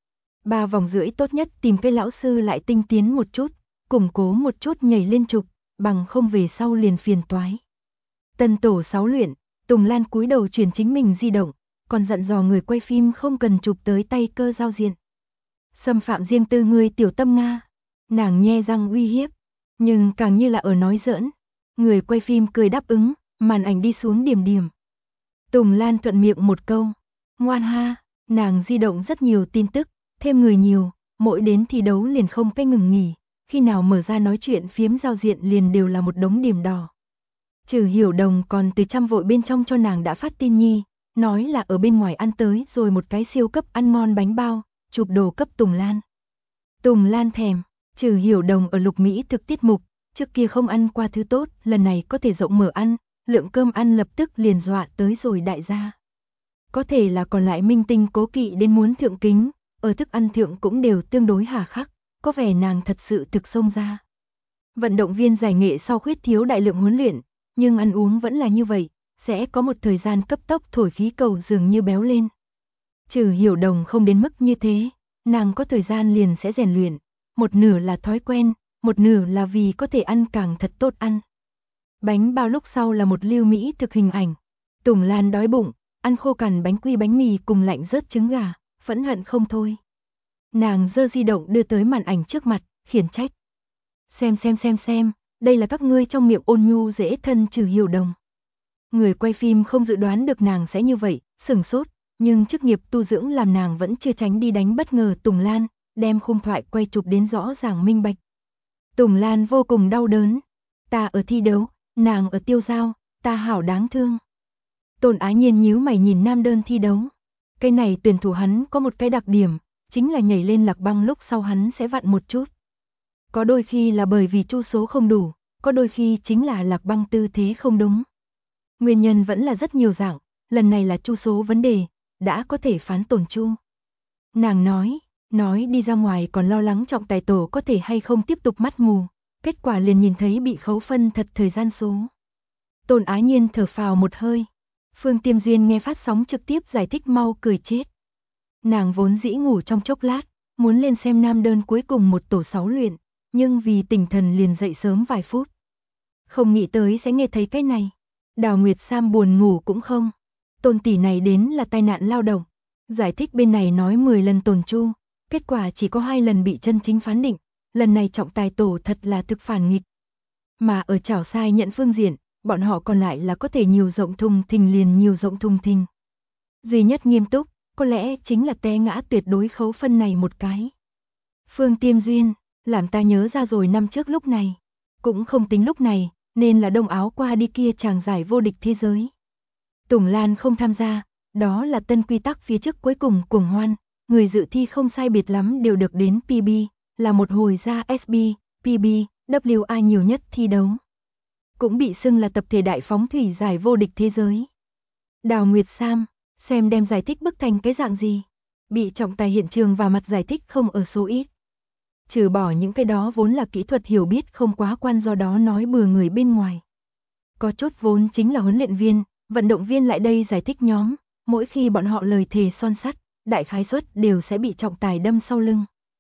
3 vòng rưỡi tốt nhất tìm cái lão sư lại tinh tiến một chút, củng cố một chút nhảy lên trục, bằng không về sau liền phiền toái. Tân tổ 6 luyện, Tùng Lan cúi đầu chuyển chính mình di động, còn dặn dò người quay phim không cần chụp tới tay cơ giao diện. Xâm phạm riêng tư người tiểu tâm Nga. Nàng nhe răng uy hiếp, nhưng càng như là ở nói giỡn. Người quay phim cười đáp ứng, màn ảnh đi xuống điểm. Tùng Lan thuận miệng một câu, ngoan ha, nàng di động rất nhiều tin tức, thêm người nhiều, mỗi đến thi đấu liền không cái ngừng nghỉ, khi nào mở ra nói chuyện phiếm giao diện liền đều là một đống điểm đỏ. Trừ Hiểu Đồng còn từ trăm vội bên trong cho nàng đã phát tin Nhi, nói là ở bên ngoài ăn tới rồi một cái siêu cấp ăn ngon bánh bao, chụp đồ cấp Tùng Lan. Tùng Lan thèm, Trừ Hiểu Đồng ở Lục Mỹ thực tiết mục, trước kia không ăn qua thứ tốt, lần này có thể rộng mở ăn, lượng cơm ăn lập tức liền dọa tới rồi đại gia. Có thể là còn lại minh tinh cố kỵ đến muốn thượng kính, ở thức ăn thượng cũng đều tương đối hà khắc, có vẻ nàng thật sự thực xông ra. Vận động viên giải nghệ sau khuyết thiếu đại lượng huấn luyện, nhưng ăn uống vẫn là như vậy, sẽ có một thời gian cấp tốc thổi khí cầu dường như béo lên. Trừ Hiểu Đồng không đến mức như thế, nàng có thời gian liền sẽ rèn luyện, một nửa là thói quen, một nửa là vì có thể ăn càng thật tốt ăn. Bánh bao lúc sau là một lưu Mỹ thực hình ảnh. Tùng Lan đói bụng, ăn khô cằn bánh quy bánh mì cùng lạnh rớt trứng gà, phẫn hận không thôi. Nàng giơ di động đưa tới màn ảnh trước mặt, khiển trách. Xem, đây là các ngươi trong miệng ôn nhu dễ thân Trừ Hiểu Đồng. Người quay phim không dự đoán được nàng sẽ như vậy, sửng sốt, nhưng chức nghiệp tu dưỡng làm nàng vẫn chưa tránh đi đánh bất ngờ Tùng Lan, đem khung thoại quay chụp đến rõ ràng minh bạch. Tùng Lan vô cùng đau đớn. Ta ở thi đấu, nàng ở tiêu giao, ta hảo đáng thương. Tôn Ái Nhiên nhíu mày nhìn nam đơn thi đấu. Cái này tuyển thủ hắn có một cái đặc điểm, chính là nhảy lên Lạc Băng lúc sau hắn sẽ vặn một chút. Có đôi khi là bởi vì chu số không đủ, có đôi khi chính là Lạc Băng tư thế không đúng. Nguyên nhân vẫn là rất nhiều dạng, lần này là chu số vấn đề, đã có thể phán tổn chu. Nàng nói đi ra ngoài còn lo lắng trọng tài tổ có thể hay không tiếp tục mắt mù, kết quả liền nhìn thấy bị khấu phân thật thời gian số. Tôn Ái Nhiên thở phào một hơi, Phương Tiêm Duyên nghe phát sóng trực tiếp giải thích mau cười chết. Nàng vốn dĩ ngủ trong chốc lát, muốn lên xem nam đơn cuối cùng một tổ 6 luyện, nhưng vì tỉnh thần liền dậy sớm vài phút. Không nghĩ tới sẽ nghe thấy cái này. Đào Nguyệt Sam buồn ngủ cũng không. Tôn tỷ này đến là tai nạn lao động. Giải thích bên này nói 10 lần tồn chu, kết quả chỉ có 2 lần bị chân chính phán định, lần này trọng tài tổ thật là thực phản nghịch. Mà ở chảo sai nhận phương diện, bọn họ còn lại là có thể nhiều rộng thùng thình liền nhiều rộng thùng thình. Duy nhất nghiêm túc, có lẽ chính là té ngã tuyệt đối khấu phân này một cái. Phương Tiêm Duyên, làm ta nhớ ra rồi năm trước lúc này. Cũng không tính lúc này, nên là đông áo qua đi kia chàng giải vô địch thế giới. Tùng Lan không tham gia, đó là tân quy tắc phía trước cuối cùng cuồng hoan, người dự thi không sai biệt lắm đều được đến PB, là một hồi ra SB, PB, WA nhiều nhất thi đấu. Cũng bị xưng là tập thể đại phóng thủy giải vô địch thế giới. Đào Nguyệt Sam, xem đem giải thích bức thành cái dạng gì. Bị trọng tài hiện trường và mặt giải thích không ở số ít. Trừ bỏ những cái đó vốn là kỹ thuật hiểu biết không quá quan do đó nói bừa người bên ngoài. Có chốt vốn chính là huấn luyện viên, vận động viên lại đây giải thích nhóm, mỗi khi bọn họ lời thề son sắt, đại khái suất đều sẽ bị trọng tài đâm sau lưng.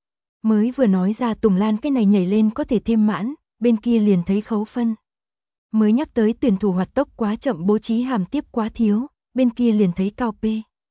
Mới vừa nói ra Tùng Lan cái này nhảy lên có thể thêm mãn, bên kia liền thấy khấu phân. Mới nhắc tới tuyển thủ hoạt tốc quá chậm bố trí hàm tiếp quá thiếu, bên kia liền thấy cao P.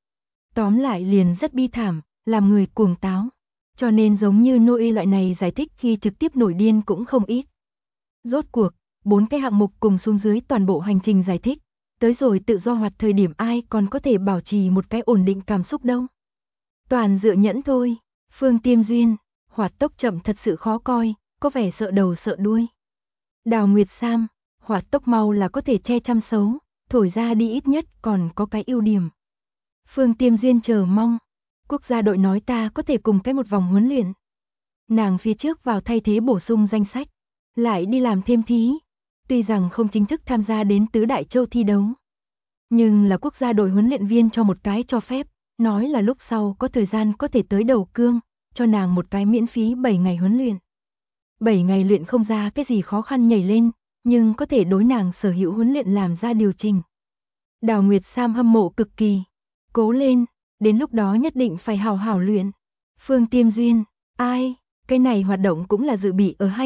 Tóm lại liền rất bi thảm, làm người cuồng táo. Cho nên giống như Noe loại này giải thích khi trực tiếp nổi điên cũng không ít. Rốt cuộc, 4 cái hạng mục cùng xuống dưới toàn bộ hành trình giải thích. Tới rồi tự do hoạt thời điểm ai còn có thể bảo trì một cái ổn định cảm xúc đâu. Toàn dựa nhẫn thôi. Phương Tiêm Duyên, hoạt tốc chậm thật sự khó coi, có vẻ sợ đầu sợ đuôi. Đào Nguyệt Sam, hoạt tốc mau là có thể che chăm xấu, thổi ra đi ít nhất còn có cái ưu điểm. Phương Tiêm Duyên chờ mong. Quốc gia đội nói ta có thể cùng cái một vòng huấn luyện. Nàng phía trước vào thay thế bổ sung danh sách, lại đi làm thêm thí. Tuy rằng không chính thức tham gia đến tứ đại châu thi đấu, nhưng là quốc gia đội huấn luyện viên cho một cái cho phép, nói là lúc sau có thời gian có thể tới đầu cương, cho nàng một cái miễn phí 7 ngày huấn luyện. 7 ngày luyện không ra cái gì khó khăn nhảy lên, nhưng có thể đối nàng sở hữu huấn luyện làm ra điều chỉnh. Đào Nguyệt Sam hâm mộ cực kỳ. Cố lên, đến lúc đó nhất định phải hào hào luyện. Phương Tiêm Duyên, ai, cái này hoạt động cũng là dự bị ở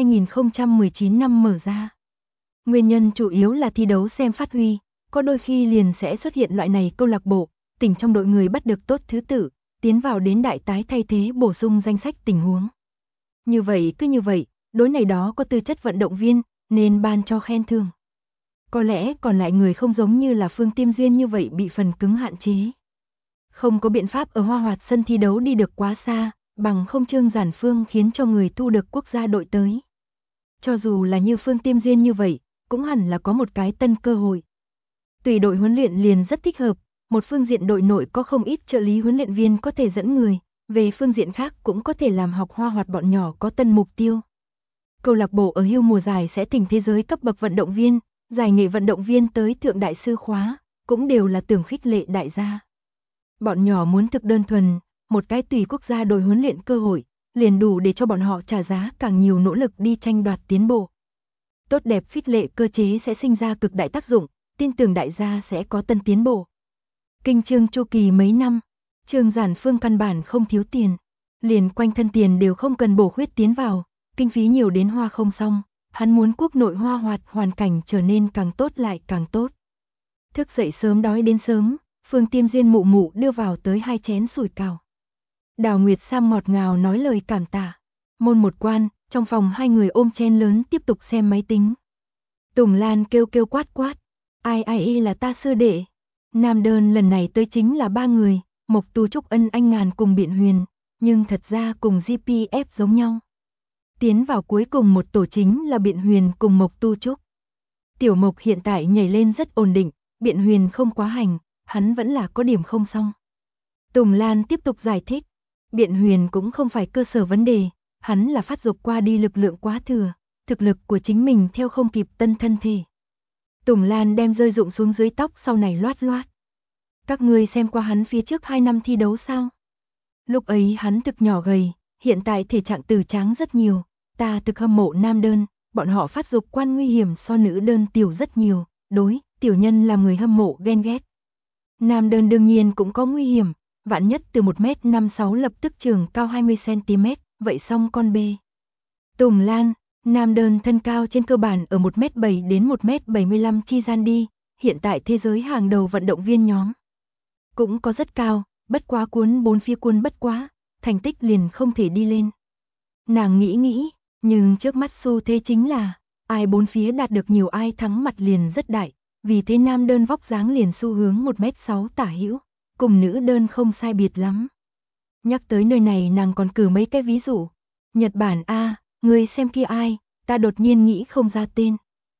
2019 năm mở ra. Nguyên nhân chủ yếu là thi đấu xem phát huy, có đôi khi liền sẽ xuất hiện loại này câu lạc bộ, tỉnh trong đội người bắt được tốt thứ tự, tiến vào đến đại tái thay thế bổ sung danh sách tình huống. Như vậy cứ như vậy, đối này đó có tư chất vận động viên, nên ban cho khen thưởng. Có lẽ còn lại người không giống như là Phương Tiêm Duyên như vậy bị phần cứng hạn chế. Không có biện pháp ở Hoa Hoạt sân thi đấu đi được quá xa, bằng không Trương Giản Phương khiến cho người thu được quốc gia đội tới. Cho dù là như Phương Tiêm Duyên như vậy, cũng hẳn là có một cái tân cơ hội. Tùy đội huấn luyện liền rất thích hợp, một phương diện đội nội có không ít trợ lý huấn luyện viên có thể dẫn người, về phương diện khác cũng có thể làm học Hoa Hoạt bọn nhỏ có tân mục tiêu. Câu lạc bộ ở hưu mùa giải sẽ thỉnh thế giới cấp bậc vận động viên, giải nghệ vận động viên tới thượng đại sư khóa, cũng đều là tưởng khích lệ đại gia. Bọn nhỏ muốn thực đơn thuần, một cái tùy quốc gia đội huấn luyện cơ hội, liền đủ để cho bọn họ trả giá càng nhiều nỗ lực đi tranh đoạt tiến bộ. Tốt đẹp khích lệ cơ chế sẽ sinh ra cực đại tác dụng, tin tưởng đại gia sẽ có tân tiến bộ. Kinh Trương chu kỳ mấy năm, Trương Giản Phương căn bản không thiếu tiền, liền quanh thân tiền đều không cần bổ khuyết tiến vào, kinh phí nhiều đến hoa không xong, hắn muốn quốc nội Hoa Hoạt hoàn cảnh trở nên càng tốt lại càng tốt. Thức dậy sớm đói đến sớm, Phương Tiêm Duyên mụ mụ đưa vào tới 2 chén sủi cảo. Đào Nguyệt Sam ngọt ngào nói lời cảm tạ. Môn một quan, trong phòng 2 người ôm chén lớn tiếp tục xem máy tính. Tùng Lan kêu kêu quát quát, ai là ta sư đệ. Nam đơn lần này tới chính là 3 người, Mộc Tu Trúc Ân Anh Ngàn cùng Biện Huyền, nhưng thật ra cùng GPF giống nhau. Tiến vào cuối cùng một tổ chính là Biện Huyền cùng Mộc Tu Trúc. Tiểu Mộc hiện tại nhảy lên rất ổn định, Biện Huyền không quá hành, hắn vẫn là có điểm không xong. Tùng Lan tiếp tục giải thích, Biện Huyền cũng không phải cơ sở vấn đề, hắn là phát dục qua đi lực lượng quá thừa, thực lực của chính mình theo không kịp tân thân thể. Tùng Lan đem rơi rụng xuống dưới tóc sau này loát loát. Các ngươi xem qua hắn phía trước 2 năm thi đấu sao? Lúc ấy hắn thực nhỏ gầy, hiện tại thể trạng từ tráng rất nhiều, ta thực hâm mộ nam đơn, bọn họ phát dục quan nguy hiểm so nữ đơn tiểu rất nhiều, đối, tiểu nhân làm người hâm mộ ghen ghét. Nam đơn đương nhiên cũng có nguy hiểm, vạn nhất từ 1m56 lập tức trường cao 20cm, vậy xong con bê. Tùng Lan, nam đơn thân cao trên cơ bản ở 1m7 đến 1m75 chi gian đi, hiện tại thế giới hàng đầu vận động viên nhóm. Cũng có rất cao, bất quá cuốn bốn phía cuốn bất quá, thành tích liền không thể đi lên. Nàng nghĩ, nhưng trước mắt xu thế chính là, ai bốn phía đạt được nhiều ai thắng mặt liền rất đại, vì thế nam đơn vóc dáng liền xu hướng 1m6 tả hữu, cùng nữ đơn không sai biệt lắm. Nhắc tới nơi này nàng còn cử mấy cái ví dụ. Nhật Bản a, người xem kia ai, ta đột nhiên nghĩ không ra tên.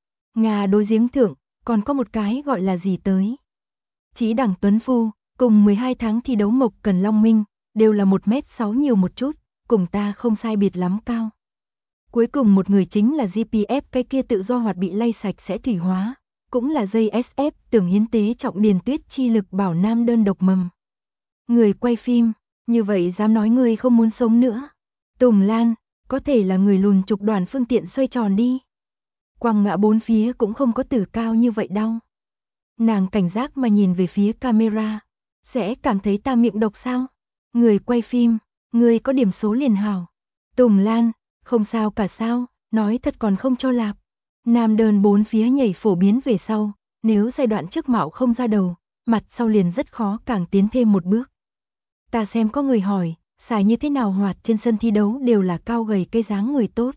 Nga đối giếng thượng, còn có một cái gọi là gì tới. Chí Đẳng Tuấn Phu, cùng 12 tháng thi đấu Mộc Cần Long Minh, đều là 1m6 nhiều một chút, cùng ta không sai biệt lắm cao. Cuối cùng một người chính là GPF, cái kia tự do hoạt bị lay sạch sẽ thủy hóa, cũng là JSF tưởng hiến tế trọng điền tuyết chi lực bảo nam đơn độc mầm. Người quay phim, như vậy dám nói người không muốn sống nữa. Tùng Lan, có thể là người lùn trục đoàn phương tiện xoay tròn đi. Quăng ngã bốn phía cũng không có từ cao như vậy đâu. Nàng cảnh giác mà nhìn về phía camera, sẽ cảm thấy ta miệng độc sao? Người quay phim, người có điểm số liền hảo. Tùng Lan, không sao cả sao, nói thật còn không cho lạp. Nam đơn bốn phía nhảy phổ biến về sau, nếu giai đoạn trước mạo không ra đầu, mặt sau liền rất khó càng tiến thêm một bước. Ta xem có người hỏi, xài như thế nào hoạt trên sân thi đấu đều là cao gầy cây dáng người tốt.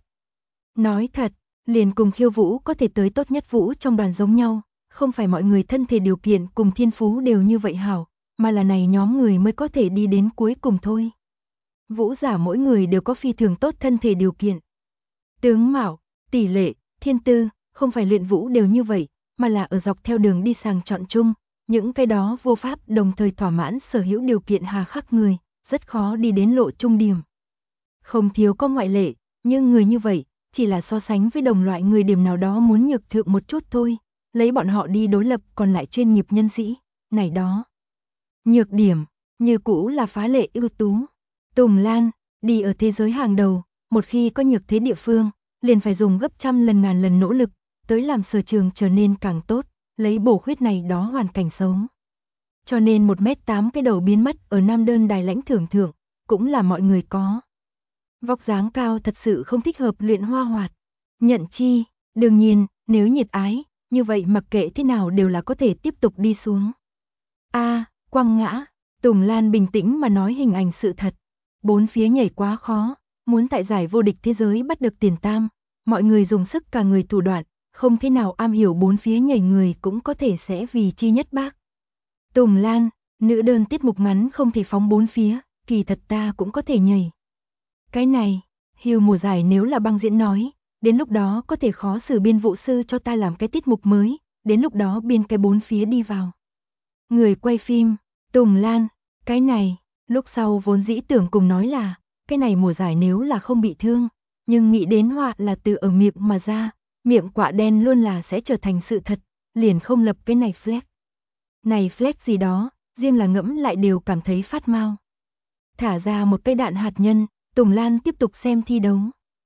Nói thật, liền cùng khiêu vũ có thể tới tốt nhất vũ trong đoàn giống nhau, không phải mọi người thân thể điều kiện cùng thiên phú đều như vậy hảo, mà là này nhóm người mới có thể đi đến cuối cùng thôi. Vũ giả mỗi người đều có phi thường tốt thân thể điều kiện. Tướng mạo, tỷ lệ, thiên tư, không phải luyện vũ đều như vậy, mà là ở dọc theo đường đi sàng chọn chung, những cái đó vô pháp đồng thời thỏa mãn sở hữu điều kiện hà khắc người, rất khó đi đến lộ trung điểm. Không thiếu có ngoại lệ, nhưng người như vậy, chỉ là so sánh với đồng loại người điểm nào đó muốn nhược thượng một chút thôi, lấy bọn họ đi đối lập còn lại chuyên nghiệp nhân sĩ, này đó. Nhược điểm, như cũ là phá lệ ưu tú. Tùng Lan, đi ở thế giới hàng đầu, một khi có nhược thế địa phương, liền phải dùng gấp trăm lần ngàn lần nỗ lực, tới làm sở trường trở nên càng tốt, lấy bổ khuyết này đó hoàn cảnh sống. Cho nên 1m8 cái đầu biến mất ở nam đơn đài lãnh thưởng thượng, cũng là mọi người có. Vóc dáng cao thật sự không thích hợp luyện hoa hoạt. Nhận chi, đương nhiên, nếu nhiệt ái, như vậy mặc kệ thế nào đều là có thể tiếp tục đi xuống. Quăng ngã, Tùng Lan bình tĩnh mà nói hình ảnh sự thật. Bốn phía nhảy quá khó, muốn tại giải vô địch thế giới bắt được tiền tam, mọi người dùng sức cả người thủ đoạn, không thế nào am hiểu bốn phía nhảy người cũng có thể sẽ vì chi nhất bác. Tùng Lan, nữ đơn tiết mục ngắn không thể phóng bốn phía, kỳ thật ta cũng có thể nhảy. Cái này, Hưu mùa giải nếu là băng diễn nói, đến lúc đó có thể khó xử biên vụ sư cho ta làm cái tiết mục mới, đến lúc đó biên cái bốn phía đi vào. Người quay phim, Tùng Lan, cái này, lúc sau vốn dĩ tưởng cùng nói là, cái này mùa giải nếu là không bị thương, nhưng nghĩ đến họa là từ ở miệng mà ra, miệng quạ đen luôn là sẽ trở thành sự thật, liền không lập cái này flag. Này flag gì đó, riêng là ngẫm lại đều cảm thấy phát mau. Thả ra một cây đạn hạt nhân, Tùng Lan tiếp tục xem thi đấu.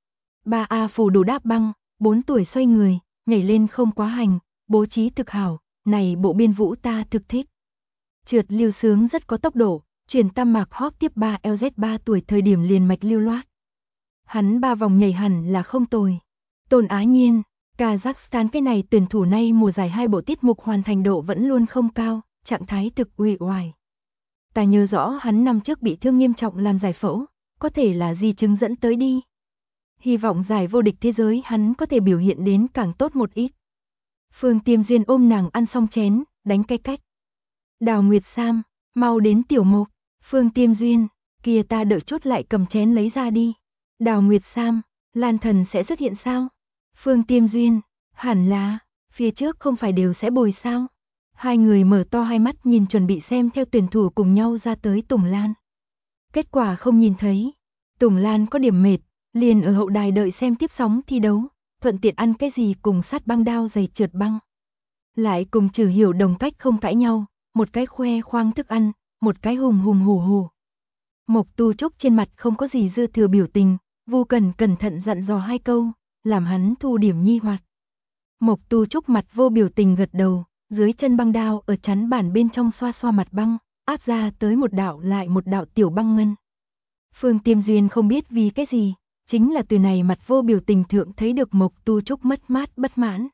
3A phủ đủ đáp băng, 4 tuổi xoay người, nhảy lên không quá hành, bố trí thực hảo, này bộ biên vũ ta thực thích. Trượt lưu sướng rất có tốc độ, chuyển tam mạc hop tiếp 3 LZ 3 tuổi thời điểm liền mạch lưu loát. Hắn 3 vòng nhảy hẳn là không tồi. Tôn Á Nhiên, Kazakhstan cái này tuyển thủ nay mùa giải 2 bộ tiết mục hoàn thành độ vẫn luôn không cao, trạng thái thực uể oải. Ta nhớ rõ hắn năm trước bị thương nghiêm trọng làm giải phẫu, có thể là di chứng dẫn tới đi. Hy vọng giải vô địch thế giới hắn có thể biểu hiện đến càng tốt một ít. Phương Tiêm Duyên ôm nàng ăn xong chén, đánh cái cách. Đào Nguyệt Sam, mau đến tiểu mục. Phương Tiêm Duyên, kia ta đợi chút lại cầm chén lấy ra đi. Đào Nguyệt Sam, Lan Thần sẽ xuất hiện sao? Phương Tiêm Duyên, hẳn là, phía trước không phải đều sẽ bồi sao? Hai người mở to hai mắt nhìn chuẩn bị xem theo tuyển thủ cùng nhau ra tới Tùng Lan. Kết quả không nhìn thấy. Tùng Lan có điểm mệt, liền ở hậu đài đợi xem tiếp sóng thi đấu, thuận tiện ăn cái gì cùng sát băng đao giày trượt băng. Lại cùng Trừ Hiểu đồng cách không cãi nhau, một cái khoe khoang thức ăn, một cái hùng hùng hù hù. Mộc Tu Trúc trên mặt không có gì dư thừa biểu tình, Vu Cần cẩn thận dặn dò hai câu, làm hắn thu điểm nhi hoạt. Mộc Tu Trúc mặt vô biểu tình gật đầu, Dưới chân băng đao ở chắn bản bên trong xoa xoa mặt băng, áp ra tới một đạo lại một đạo tiểu băng ngân. Phương Tiêm Duyên không biết vì cái gì, chính là từ này mặt vô biểu tình thượng thấy được Mộc Tu Trúc mất mát bất mãn.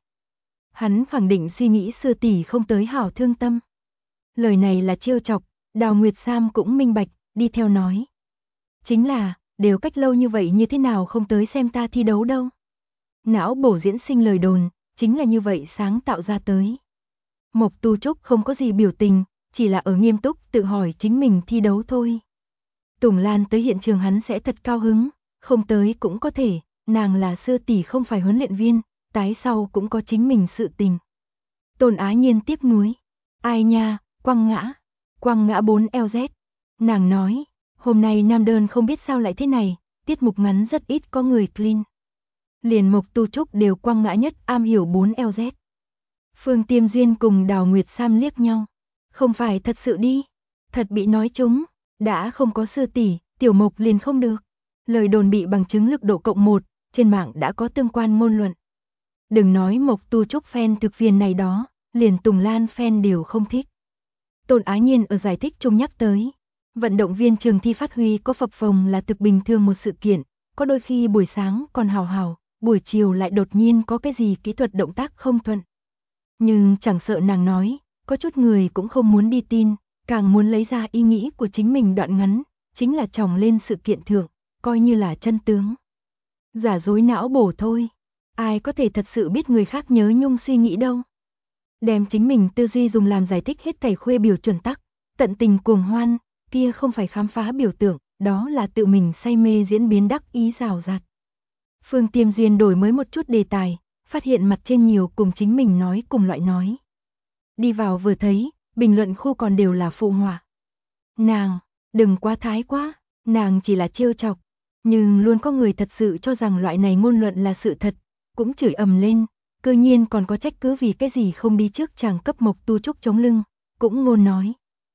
Hắn khẳng định suy nghĩ sư tỷ không tới hảo thương tâm. Lời này là trêu chọc, Đào Nguyệt Sam cũng minh bạch, đi theo nói. Chính là, đều cách lâu như vậy như thế nào không tới xem ta thi đấu đâu. Não bổ diễn sinh lời đồn, chính là như vậy sáng tạo ra tới. Mộc Tu Trúc không có gì biểu tình, chỉ là ở nghiêm túc tự hỏi chính mình thi đấu thôi. Tùng Lan tới hiện trường hắn sẽ thật cao hứng, không tới cũng có thể, nàng là sư tỷ không phải huấn luyện viên, tái sau cũng có chính mình sự tình. Tôn Á Nhiên tiếp núi, ai nha, quăng ngã 4LZ. Nàng nói, hôm nay nam đơn không biết sao lại thế này, tiết mục ngắn rất ít có người clean. Liền Mộc Tu Trúc đều quăng ngã nhất am hiểu 4LZ. Phương Tiêm Duyên cùng Đào Nguyệt Sam liếc nhau. Không phải thật sự đi. Thật bị nói trúng. Đã không có sư tỷ, tiểu Mộc liền không được. Lời đồn bị bằng chứng lực độ cộng 1, trên mạng đã có tương quan ngôn luận. Đừng nói Mộc Tu Trúc fan thực viên này đó, liền Tùng Lan fan đều không thích. Tôn Á Nhiên ở giải thích chung nhắc tới. Vận động viên trường thi phát huy có phập phồng là thực bình thường một sự kiện, có đôi khi buổi sáng còn hào hào, buổi chiều lại đột nhiên có cái gì kỹ thuật động tác không thuận. Nhưng chẳng sợ nàng nói, có chút người cũng không muốn đi tin, càng muốn lấy ra ý nghĩ của chính mình đoạn ngắn, chính là chồng lên sự kiện thượng, coi như là chân tướng. Giả dối não bổ thôi, ai có thể thật sự biết người khác nhớ nhung suy nghĩ đâu. Đem chính mình tư duy dùng làm giải thích hết thảy khuê biểu chuẩn tắc, tận tình cuồng hoan, kia không phải khám phá biểu tượng, đó là tự mình say mê diễn biến đắc ý rào rạt. Phương Tiêm Duyên đổi mới một chút đề tài, phát hiện mặt trên nhiều cùng chính mình nói cùng loại nói. Đi vào vừa thấy, bình luận khu còn đều là phụ họa. Nàng, đừng quá thái quá, nàng chỉ là trêu chọc, nhưng luôn có người thật sự cho rằng loại này ngôn luận là sự thật, cũng chửi ầm lên, cơ nhiên còn có trách cứ vì cái gì không đi trước chàng cấp Mộc Tu Trúc chống lưng, cũng ngôn nói.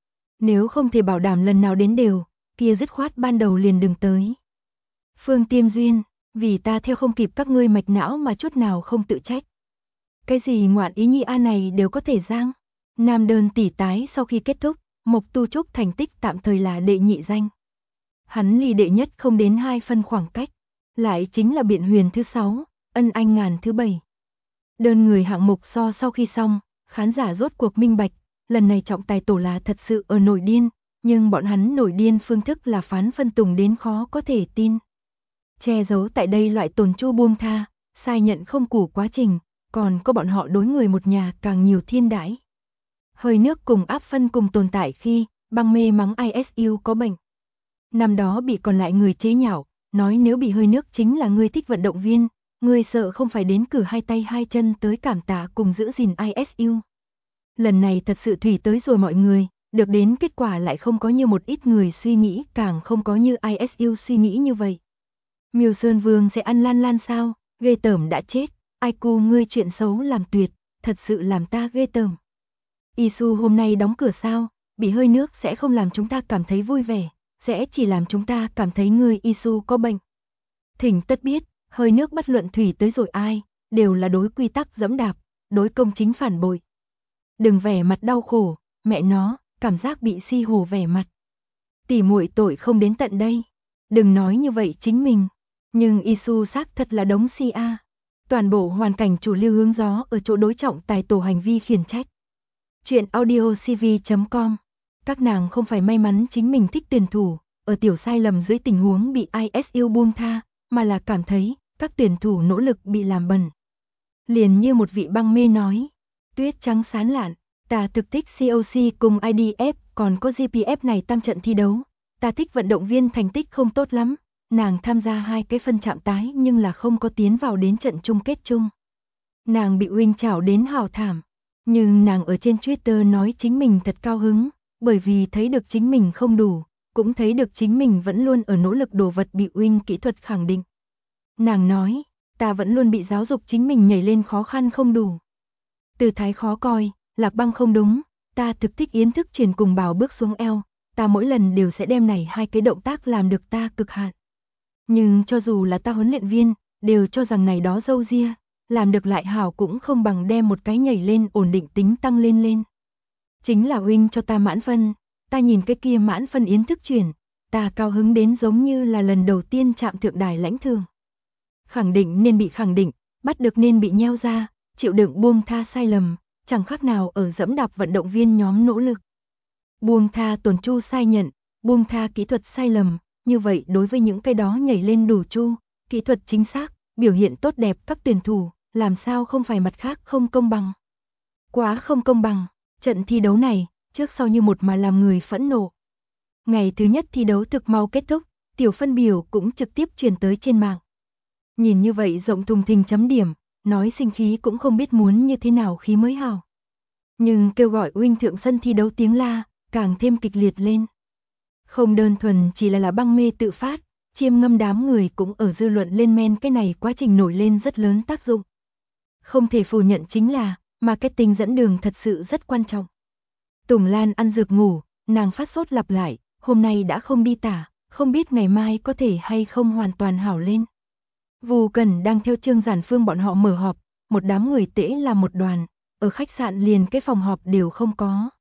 Nếu không thể bảo đảm lần nào đến đều, kia dứt khoát ban đầu liền đừng tới. Phương Tiêm Duyên, vì ta theo không kịp các ngươi mạch não mà chút nào không tự trách. Cái gì ngoạn ý nhi a này đều có thể giang. Nam đơn tỷ tái sau khi kết thúc, Mộc Tu Trúc thành tích tạm thời là đệ nhị danh. Hắn lì đệ nhất không đến 2 phân khoảng cách, lại chính là Biện Huyền thứ 6, Ân Anh Ngàn thứ 7. Đơn người hạng mục sau khi xong, khán giả rốt cuộc minh bạch, lần này trọng tài tổ là thật sự ở nổi điên, nhưng bọn hắn nổi điên phương thức là phán phân tùng đến khó có thể tin. Che giấu tại đây loại tồn chu buông tha, sai nhận không củ quá trình, còn có bọn họ đối người một nhà càng nhiều thiên đãi. Hơi nước cùng áp phân cùng tồn tại khi, băng mê mắng ISU có bệnh. Năm đó bị còn lại người chế nhạo, nói nếu bị hơi nước chính là người thích vận động viên, người sợ không phải đến cử 2 tay 2 chân tới cảm tạ cùng giữ gìn ISU. Lần này thật sự thủy tới rồi mọi người, được đến kết quả lại không có như một ít người suy nghĩ, càng không có như ISU suy nghĩ như vậy. Miêu Sơn Vương sẽ ăn lan lan sao, ghê tởm đã chết, ai cu ngươi chuyện xấu làm tuyệt, thật sự làm ta ghê tởm. Isu hôm nay đóng cửa sao, bị hơi nước sẽ không làm chúng ta cảm thấy vui vẻ, sẽ chỉ làm chúng ta cảm thấy ngươi Isu có bệnh. Thỉnh tất biết, hơi nước bất luận thủy tới rồi ai, đều là đối quy tắc dẫm đạp, đối công chính phản bội. Đừng vẻ mặt đau khổ, mẹ nó, cảm giác bị si hồ vẻ mặt. Tỉ muội tội không đến tận đây, đừng nói như vậy chính mình. Nhưng Isu xác thật là đống si a. Toàn bộ hoàn cảnh chủ lưu hướng gió ở chỗ đối trọng tài tổ hành vi khiển trách. Chuyện audio cv.com. Các nàng không phải may mắn chính mình thích tuyển thủ, ở tiểu sai lầm dưới tình huống bị ISU buông tha, mà là cảm thấy các tuyển thủ nỗ lực bị làm bẩn. Liền như một vị băng mê nói, tuyết trắng sán lạn, ta thực thích COC cùng IDF, còn có GPF này tam trận thi đấu, ta thích vận động viên thành tích không tốt lắm. Nàng tham gia 2 cái phân chạm tái nhưng là không có tiến vào đến trận chung kết chung. Nàng bị huynh chảo đến hào thảm, nhưng nàng ở trên Twitter nói chính mình thật cao hứng, bởi vì thấy được chính mình không đủ, cũng thấy được chính mình vẫn luôn ở nỗ lực đồ vật bị huynh kỹ thuật khẳng định. Nàng nói, ta vẫn luôn bị giáo dục chính mình nhảy lên khó khăn không đủ. Từ thái khó coi, lạc băng không đúng, ta thực thích yến thức truyền cùng bảo bước xuống eo, ta mỗi lần đều sẽ đem này 2 cái động tác làm được ta cực hạn. Nhưng cho dù là ta huấn luyện viên, đều cho rằng này đó dâu ria, làm được lại hảo cũng không bằng đem một cái nhảy lên ổn định tính tăng lên. Chính là huynh cho ta mãn phân, ta nhìn cái kia mãn phân yến thức chuyển, ta cao hứng đến giống như là lần đầu tiên chạm thượng đài lãnh thường. Khẳng định nên bị khẳng định, bắt được nên bị nheo ra, chịu đựng buông tha sai lầm, chẳng khác nào ở dẫm đạp vận động viên nhóm nỗ lực. Buông tha tổn chu sai nhận, buông tha kỹ thuật sai lầm, như vậy đối với những cái đó nhảy lên đủ chu, kỹ thuật chính xác, biểu hiện tốt đẹp các tuyển thủ, làm sao không phải mặt khác không công bằng. Quá không công bằng, trận thi đấu này, trước sau như một mà làm người phẫn nộ. Ngày thứ nhất thi đấu thực mau kết thúc, tiểu phân biểu cũng trực tiếp truyền tới trên mạng. Nhìn như vậy rộng thùng thình chấm điểm, nói sinh khí cũng không biết muốn như thế nào khí mới hảo. Nhưng kêu gọi huynh thượng sân thi đấu tiếng la, càng thêm kịch liệt lên. Không đơn thuần chỉ là băng mê tự phát, chiêm ngâm đám người cũng ở dư luận lên men cái này quá trình nổi lên rất lớn tác dụng. Không thể phủ nhận chính là, marketing dẫn đường thật sự rất quan trọng. Tùng Lan ăn dược ngủ, nàng phát sốt lặp lại, hôm nay đã không đi tả, không biết ngày mai có thể hay không hoàn toàn hảo lên. Vu Cần đang theo Trương Giản Phương bọn họ mở họp, một đám người tễ là một đoàn, ở khách sạn liền cái phòng họp đều không có.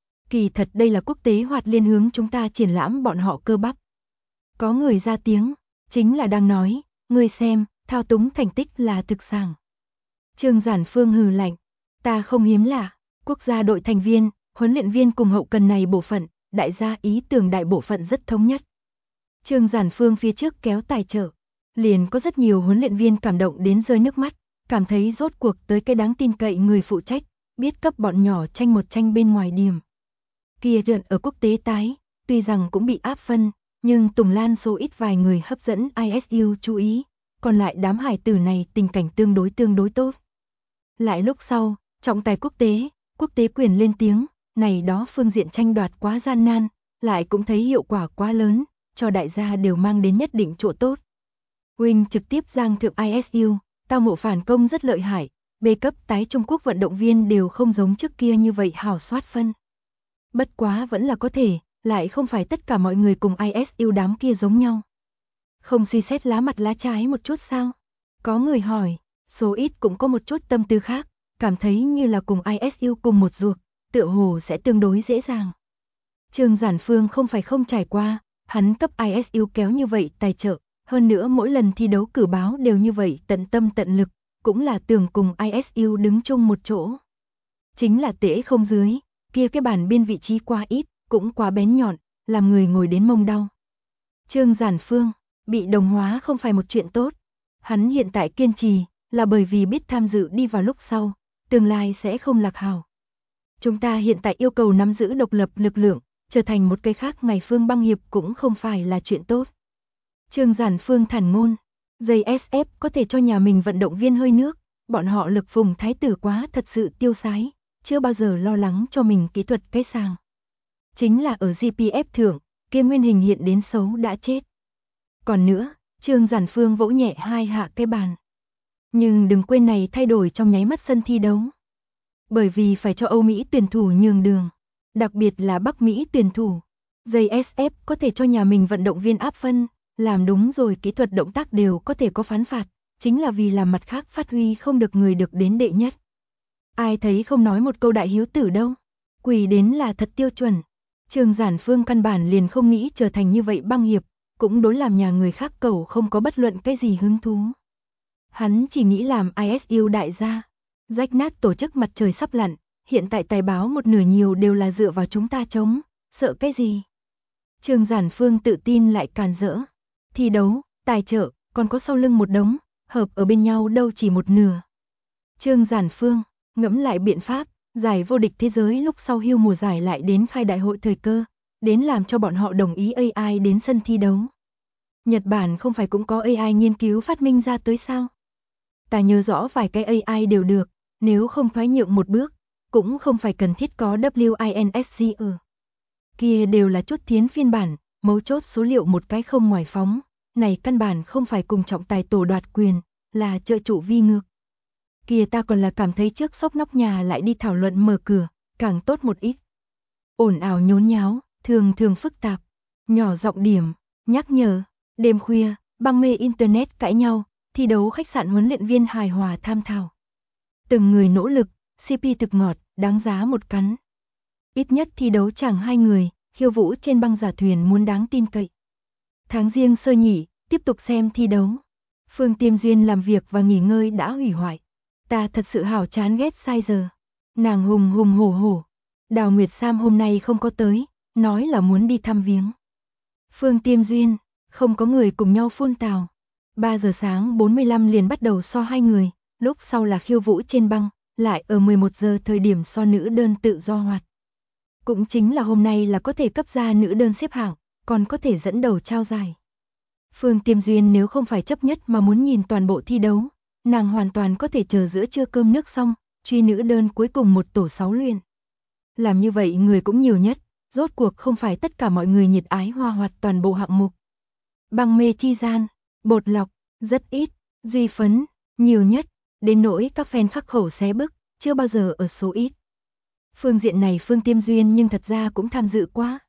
Kỳ thật đây là quốc tế hoạt liên hướng chúng ta triển lãm bọn họ cơ bắp. Có người ra tiếng, chính là đang nói, ngươi xem, thao túng thành tích là thực sảng. Trương Giản Phương hừ lạnh, ta không hiếm lạ, quốc gia đội thành viên, huấn luyện viên cùng hậu cần này bộ phận, đại gia ý tưởng đại bộ phận rất thống nhất. Trương Giản Phương phía trước kéo tài trợ, liền có rất nhiều huấn luyện viên cảm động đến rơi nước mắt, cảm thấy rốt cuộc tới cái đáng tin cậy người phụ trách, biết cấp bọn nhỏ tranh một tranh bên ngoài điểm. Kia trận ở quốc tế tái, tuy rằng cũng bị áp phân, nhưng Tùng Lan số ít vài người hấp dẫn ISU chú ý, còn lại đám hải tử này tình cảnh tương đối tốt. Lại lúc sau, trọng tài quốc tế quyền lên tiếng, này đó phương diện tranh đoạt quá gian nan, lại cũng thấy hiệu quả quá lớn, cho đại gia đều mang đến nhất định chỗ tốt. Huynh trực tiếp giang thượng ISU, tao ngộ phản công rất lợi hại, B cấp tái Trung Quốc vận động viên đều không giống trước kia như vậy hào soát phân. Bất quá vẫn là có thể, lại không phải tất cả mọi người cùng ISU đám kia giống nhau. Không suy xét lá mặt lá trái một chút sao? Có người hỏi, số ít cũng có một chút tâm tư khác, cảm thấy như là cùng ISU cùng một ruột, tựa hồ sẽ tương đối dễ dàng. Trương Giản Phương không phải không trải qua, hắn cấp ISU kéo như vậy tài trợ, hơn nữa mỗi lần thi đấu cử báo đều như vậy tận tâm tận lực, cũng là tưởng cùng ISU đứng chung một chỗ. Chính là tễ không dưới, kia cái bàn biên vị trí quá ít, cũng quá bén nhọn, làm người ngồi đến mông đau. Trương Giản Phương, bị đồng hóa không phải một chuyện tốt. Hắn hiện tại kiên trì, là bởi vì biết tham dự đi vào lúc sau, tương lai sẽ không lạc hảo. Chúng ta hiện tại yêu cầu nắm giữ độc lập lực lượng, trở thành một cái khác ngày Phương băng hiệp cũng không phải là chuyện tốt. Trương Giản Phương thản ngôn, JSF có thể cho nhà mình vận động viên hơi nước, bọn họ lực phùng thái tử quá thật sự tiêu sái, chưa bao giờ lo lắng cho mình kỹ thuật cái sàng. Chính là ở GPF thượng, kia nguyên hình hiện đến xấu đã chết. Còn nữa, Trương Giản Phương vỗ nhẹ hai hạ cái bàn. Nhưng đừng quên này thay đổi trong nháy mắt sân thi đấu. Bởi vì phải cho Âu Mỹ tuyển thủ nhường đường, đặc biệt là Bắc Mỹ tuyển thủ. JSF có thể cho nhà mình vận động viên áp phân, làm đúng rồi kỹ thuật động tác đều có thể có phán phạt, chính là vì làm mặt khác phát huy không được người được đến đệ nhất. Ai thấy không nói một câu đại hiếu tử đâu, quỳ đến là thật tiêu chuẩn. Trương Giản Phương căn bản liền không nghĩ trở thành như vậy băng hiệp, cũng đối làm nhà người khác cầu không có bất luận cái gì hứng thú. Hắn chỉ nghĩ làm ISU đại gia, rách nát tổ chức mặt trời sắp lặn, hiện tại tài báo một nửa nhiều đều là dựa vào chúng ta chống, sợ cái gì. Trương Giản Phương tự tin lại càn rỡ, thi đấu, tài trợ, còn có sau lưng một đống, hợp ở bên nhau đâu chỉ một nửa. Trương Giản Phương, ngẫm lại biện pháp, giải vô địch thế giới lúc sau hưu mùa giải lại đến khai đại hội thời cơ, đến làm cho bọn họ đồng ý AI đến sân thi đấu. Nhật Bản không phải cũng có AI nghiên cứu phát minh ra tới sao? Ta nhớ rõ vài cái AI đều được, nếu không thoái nhượng một bước, cũng không phải cần thiết có WINSC. Kia đều là chút thiến phiên bản, mấu chốt số liệu một cái không ngoài phóng, này căn bản không phải cùng trọng tài tổ đoạt quyền, là trợ chủ vi ngược. Kia ta còn là cảm thấy trước sốc nóc nhà lại đi thảo luận mở cửa, càng tốt một ít. Ồn ào nhốn nháo, thường phức tạp, nhỏ giọng điểm, nhắc nhở, đêm khuya, băng mê internet cãi nhau, Thi đấu khách sạn huấn luyện viên hài hòa tham thảo. Từng người nỗ lực, CP thực ngọt, đáng giá một cắn. Ít nhất thi đấu chẳng 2 người, khiêu vũ trên băng giả thuyền muốn đáng tin cậy. Tháng Giêng sơ nhị, tiếp tục xem thi đấu. Phương Tiêm Duyên làm việc và nghỉ ngơi đã hủy hoại. Ta thật sự hảo chán ghét sai giờ. Nàng hùng hùng hổ hổ. Đào Nguyệt Sam hôm nay không có tới, nói là muốn đi thăm viếng. Phương Tiêm Duyên, không có người cùng nhau phun tào. 3 giờ sáng 45 liền bắt đầu so 2 người, lúc sau là khiêu vũ trên băng, lại ở 11 giờ thời điểm so nữ đơn tự do hoạt. Cũng chính là hôm nay là có thể cấp ra nữ đơn xếp hạng, còn có thể dẫn đầu trao giải. Phương Tiêm Duyên nếu không phải chấp nhất mà muốn nhìn toàn bộ thi đấu, nàng hoàn toàn có thể chờ giữa trưa cơm nước xong, truy nữ đơn cuối cùng một tổ 6 luyện. Làm như vậy người cũng nhiều nhất, rốt cuộc không phải tất cả mọi người nhiệt ái hoa hoạt toàn bộ hạng mục. Băng mê chi gian, bột lọc, rất ít, duy phấn, nhiều nhất, đến nỗi các fan khắc khẩu xé bức, chưa bao giờ ở số ít. Phương diện này Phương Tiêm Duyên nhưng thật ra cũng tham dự quá.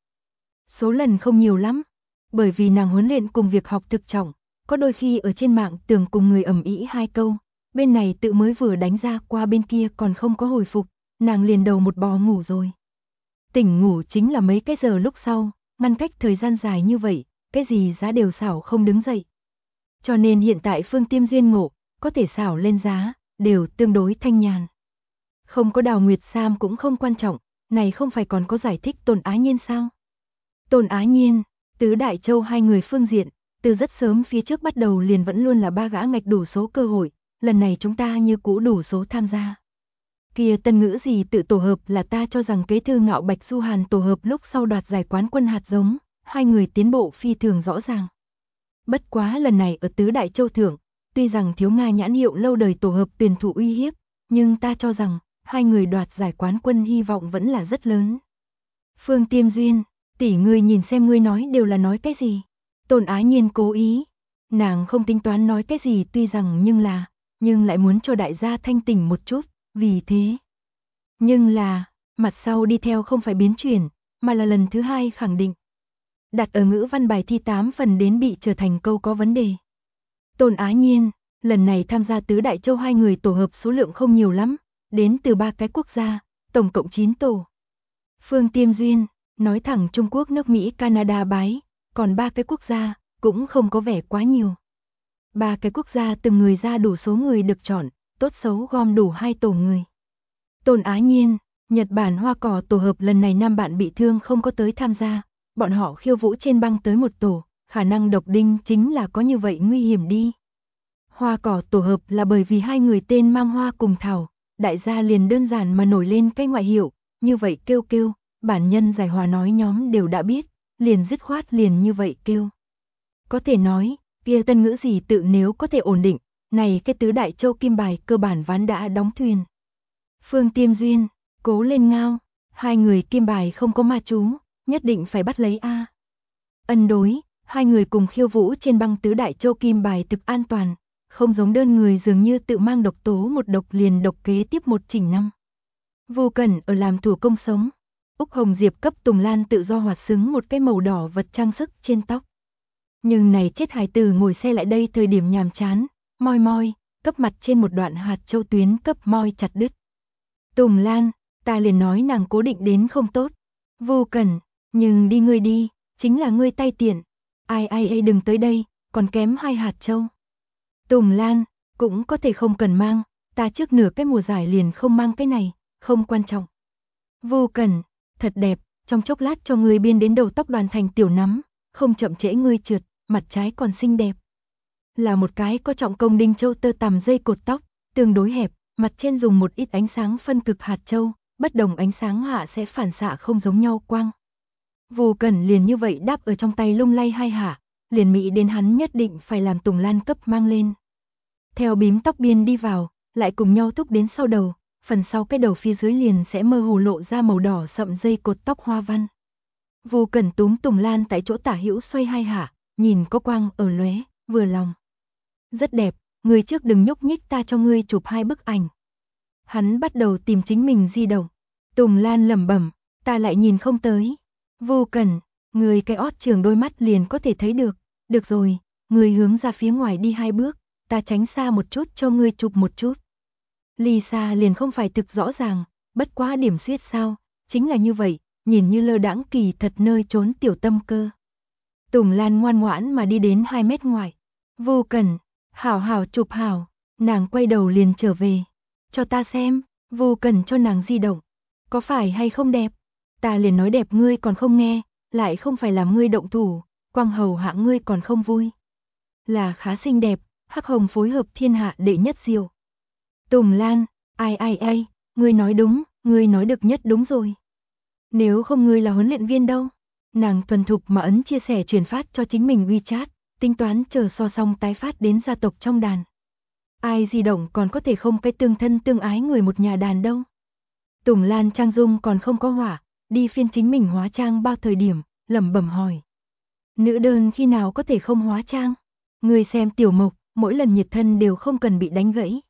Số lần không nhiều lắm, bởi vì nàng huấn luyện cùng việc học thực trọng, có đôi khi ở trên mạng tưởng cùng người ầm ĩ 2 câu, bên này tự mới vừa đánh ra qua bên kia còn không có hồi phục, nàng liền đầu một bò ngủ rồi. Tỉnh ngủ chính là mấy cái giờ lúc sau, ngăn cách thời gian dài như vậy, cái gì giá đều xảo không đứng dậy. Cho nên hiện tại Phương Tiêm Duyên ngộ, có thể xảo lên giá, đều tương đối thanh nhàn. Không có Đào Nguyệt Sam cũng không quan trọng, này không phải còn có giải thích Tôn Á Nhiên sao? Tôn Á Nhiên, Tứ Đại Châu 2 người phương diện, từ rất sớm phía trước bắt đầu liền vẫn luôn là 3 gã ngạch đủ số cơ hội, lần này chúng ta như cũ đủ số tham gia. Kia tân ngữ gì tự tổ hợp là ta cho rằng kế thư Ngạo Bạch Du Hàn tổ hợp lúc sau đoạt giải quán quân hạt giống, 2 người tiến bộ phi thường rõ ràng. Bất quá lần này ở Tứ Đại Châu thưởng, tuy rằng thiếu Nga nhãn hiệu lâu đời tổ hợp tuyển thủ uy hiếp, nhưng ta cho rằng 2 người đoạt giải quán quân hy vọng vẫn là rất lớn. Phương Tiêm Duyên, tỷ ngươi nhìn xem ngươi nói đều là nói cái gì? Tôn Á Nhiên cố ý, nàng không tính toán nói cái gì tuy rằng nhưng lại muốn cho đại gia thanh tỉnh một chút, vì thế. Nhưng là, mặt sau đi theo không phải biến chuyển, mà là lần thứ 2 khẳng định. Đặt ở ngữ văn bài thi 8 phần đến bị trở thành câu có vấn đề. Tôn Á Nhiên, lần này tham gia Tứ Đại Châu 2 người tổ hợp số lượng không nhiều lắm, đến từ 3 cái quốc gia, tổng cộng 9 tổ. Phương Tiêm Duyên, nói thẳng Trung Quốc, nước Mỹ, Canada bái, còn 3 cái quốc gia, cũng không có vẻ quá nhiều. 3 cái quốc gia từng người ra đủ số người được chọn, tốt xấu gom đủ 2 tổ người. Tôn Á Nhiên, Nhật Bản Hoa Cỏ tổ hợp lần này 5 bạn bị thương không có tới tham gia, bọn họ khiêu vũ trên băng tới một tổ, khả năng độc đinh chính là có như vậy nguy hiểm đi. Hoa Cỏ tổ hợp là bởi vì 2 người tên mang hoa cùng thảo, đại gia liền đơn giản mà nổi lên cái ngoại hiệu, như vậy kêu, bản nhân giải hòa nói nhóm đều đã biết, liền dứt khoát liền như vậy kêu. Có thể nói, kia tân ngữ gì tự nếu có thể ổn định, này cái Tứ Đại Châu kim bài cơ bản ván đã đóng thuyền. Phương Tiêm Duyên, cố lên ngao, 2 người kim bài không có ma chú, nhất định phải bắt lấy a. Ân đối, 2 người cùng khiêu vũ trên băng Tứ Đại Châu kim bài thực an toàn, không giống đơn người dường như tự mang độc tố một độc liền độc kế tiếp một chỉnh năm. Vô Cẩn ở làm thủ công sống, Úc Hồng Diệp cấp Tùng Lan tự do hoạt xứng một cái màu đỏ vật trang sức trên tóc. Nhưng này chết hài tử ngồi xe lại đây thời điểm nhàm chán, moi, cấp mặt trên một đoạn hạt châu tuyến cấp moi chặt đứt. Tùng Lan, ta liền nói nàng cố định đến không tốt. Vô Cẩn, nhưng đi ngươi đi, chính là ngươi tay tiện. Ai đừng tới đây, còn kém 2 hạt châu. Tùng Lan, cũng có thể không cần mang, ta trước nửa cái mùa giải liền không mang cái này, không quan trọng. Vô Cẩn, thật đẹp, trong chốc lát cho ngươi biên đến đầu tóc đoàn thành tiểu nắm, không chậm trễ ngươi trượt, mặt trái còn xinh đẹp. Là một cái có trọng công đinh châu tơ tằm dây cột tóc, tương đối hẹp, mặt trên dùng một ít ánh sáng phân cực hạt châu, bất đồng ánh sáng hạ sẽ phản xạ không giống nhau quang. Vô Cẩn liền như vậy đáp ở trong tay lung lay 2 hạ, liền mỹ đến hắn nhất định phải làm Tùng Lan cấp mang lên. Theo bím tóc biên đi vào, lại cùng nhau thúc đến sau đầu, phần sau cái đầu phía dưới liền sẽ mơ hồ lộ ra màu đỏ sậm dây cột tóc hoa văn. Vô Cẩn túm Tùng Lan tại chỗ tả hữu xoay 2 hạ, nhìn có quang ở lóe, vừa lòng. Rất đẹp, người trước đừng nhúc nhích, ta cho ngươi chụp 2 bức ảnh. Hắn bắt đầu tìm chính mình di động. Tùng Lan lẩm bẩm, ta lại nhìn không tới. Vô Cẩn, người cái ót trường đôi mắt liền có thể thấy được. Được rồi, người hướng ra phía ngoài đi 2 bước, ta tránh xa một chút cho ngươi chụp một chút. Lisa liền không phải thực rõ ràng, bất quá điểm xuyết sao, chính là như vậy, nhìn như lơ đãng kỳ thật nơi trốn tiểu tâm cơ. Tùng Lan ngoan ngoãn mà đi đến 2 mét ngoài. Vô Cần, hảo hảo chụp hảo, nàng quay đầu liền trở về. Cho ta xem, Vô Cần cho nàng di động. Có phải hay không đẹp? Ta liền nói đẹp ngươi còn không nghe, lại không phải làm ngươi động thủ, quang hầu hạ ngươi còn không vui. Là khá xinh đẹp, hắc hồng phối hợp thiên hạ đệ nhất diệu. Tùng Lan, ai, ngươi nói đúng, ngươi nói được nhất đúng rồi. Nếu không ngươi là huấn luyện viên đâu? Nàng thuần thục mà ấn chia sẻ truyền phát cho chính mình WeChat, tính toán chờ so xong tái phát đến gia tộc trong đàn. Ai di động còn có thể không cái tương thân tương ái người một nhà đàn đâu. Tùng Lan trang dung còn không có hỏa, đi phiên chính mình hóa trang bao thời điểm, lẩm bẩm hỏi. Nữ đơn khi nào có thể không hóa trang? Người xem Tiểu Mộc, mỗi lần nhiệt thân đều không cần bị đánh gãy.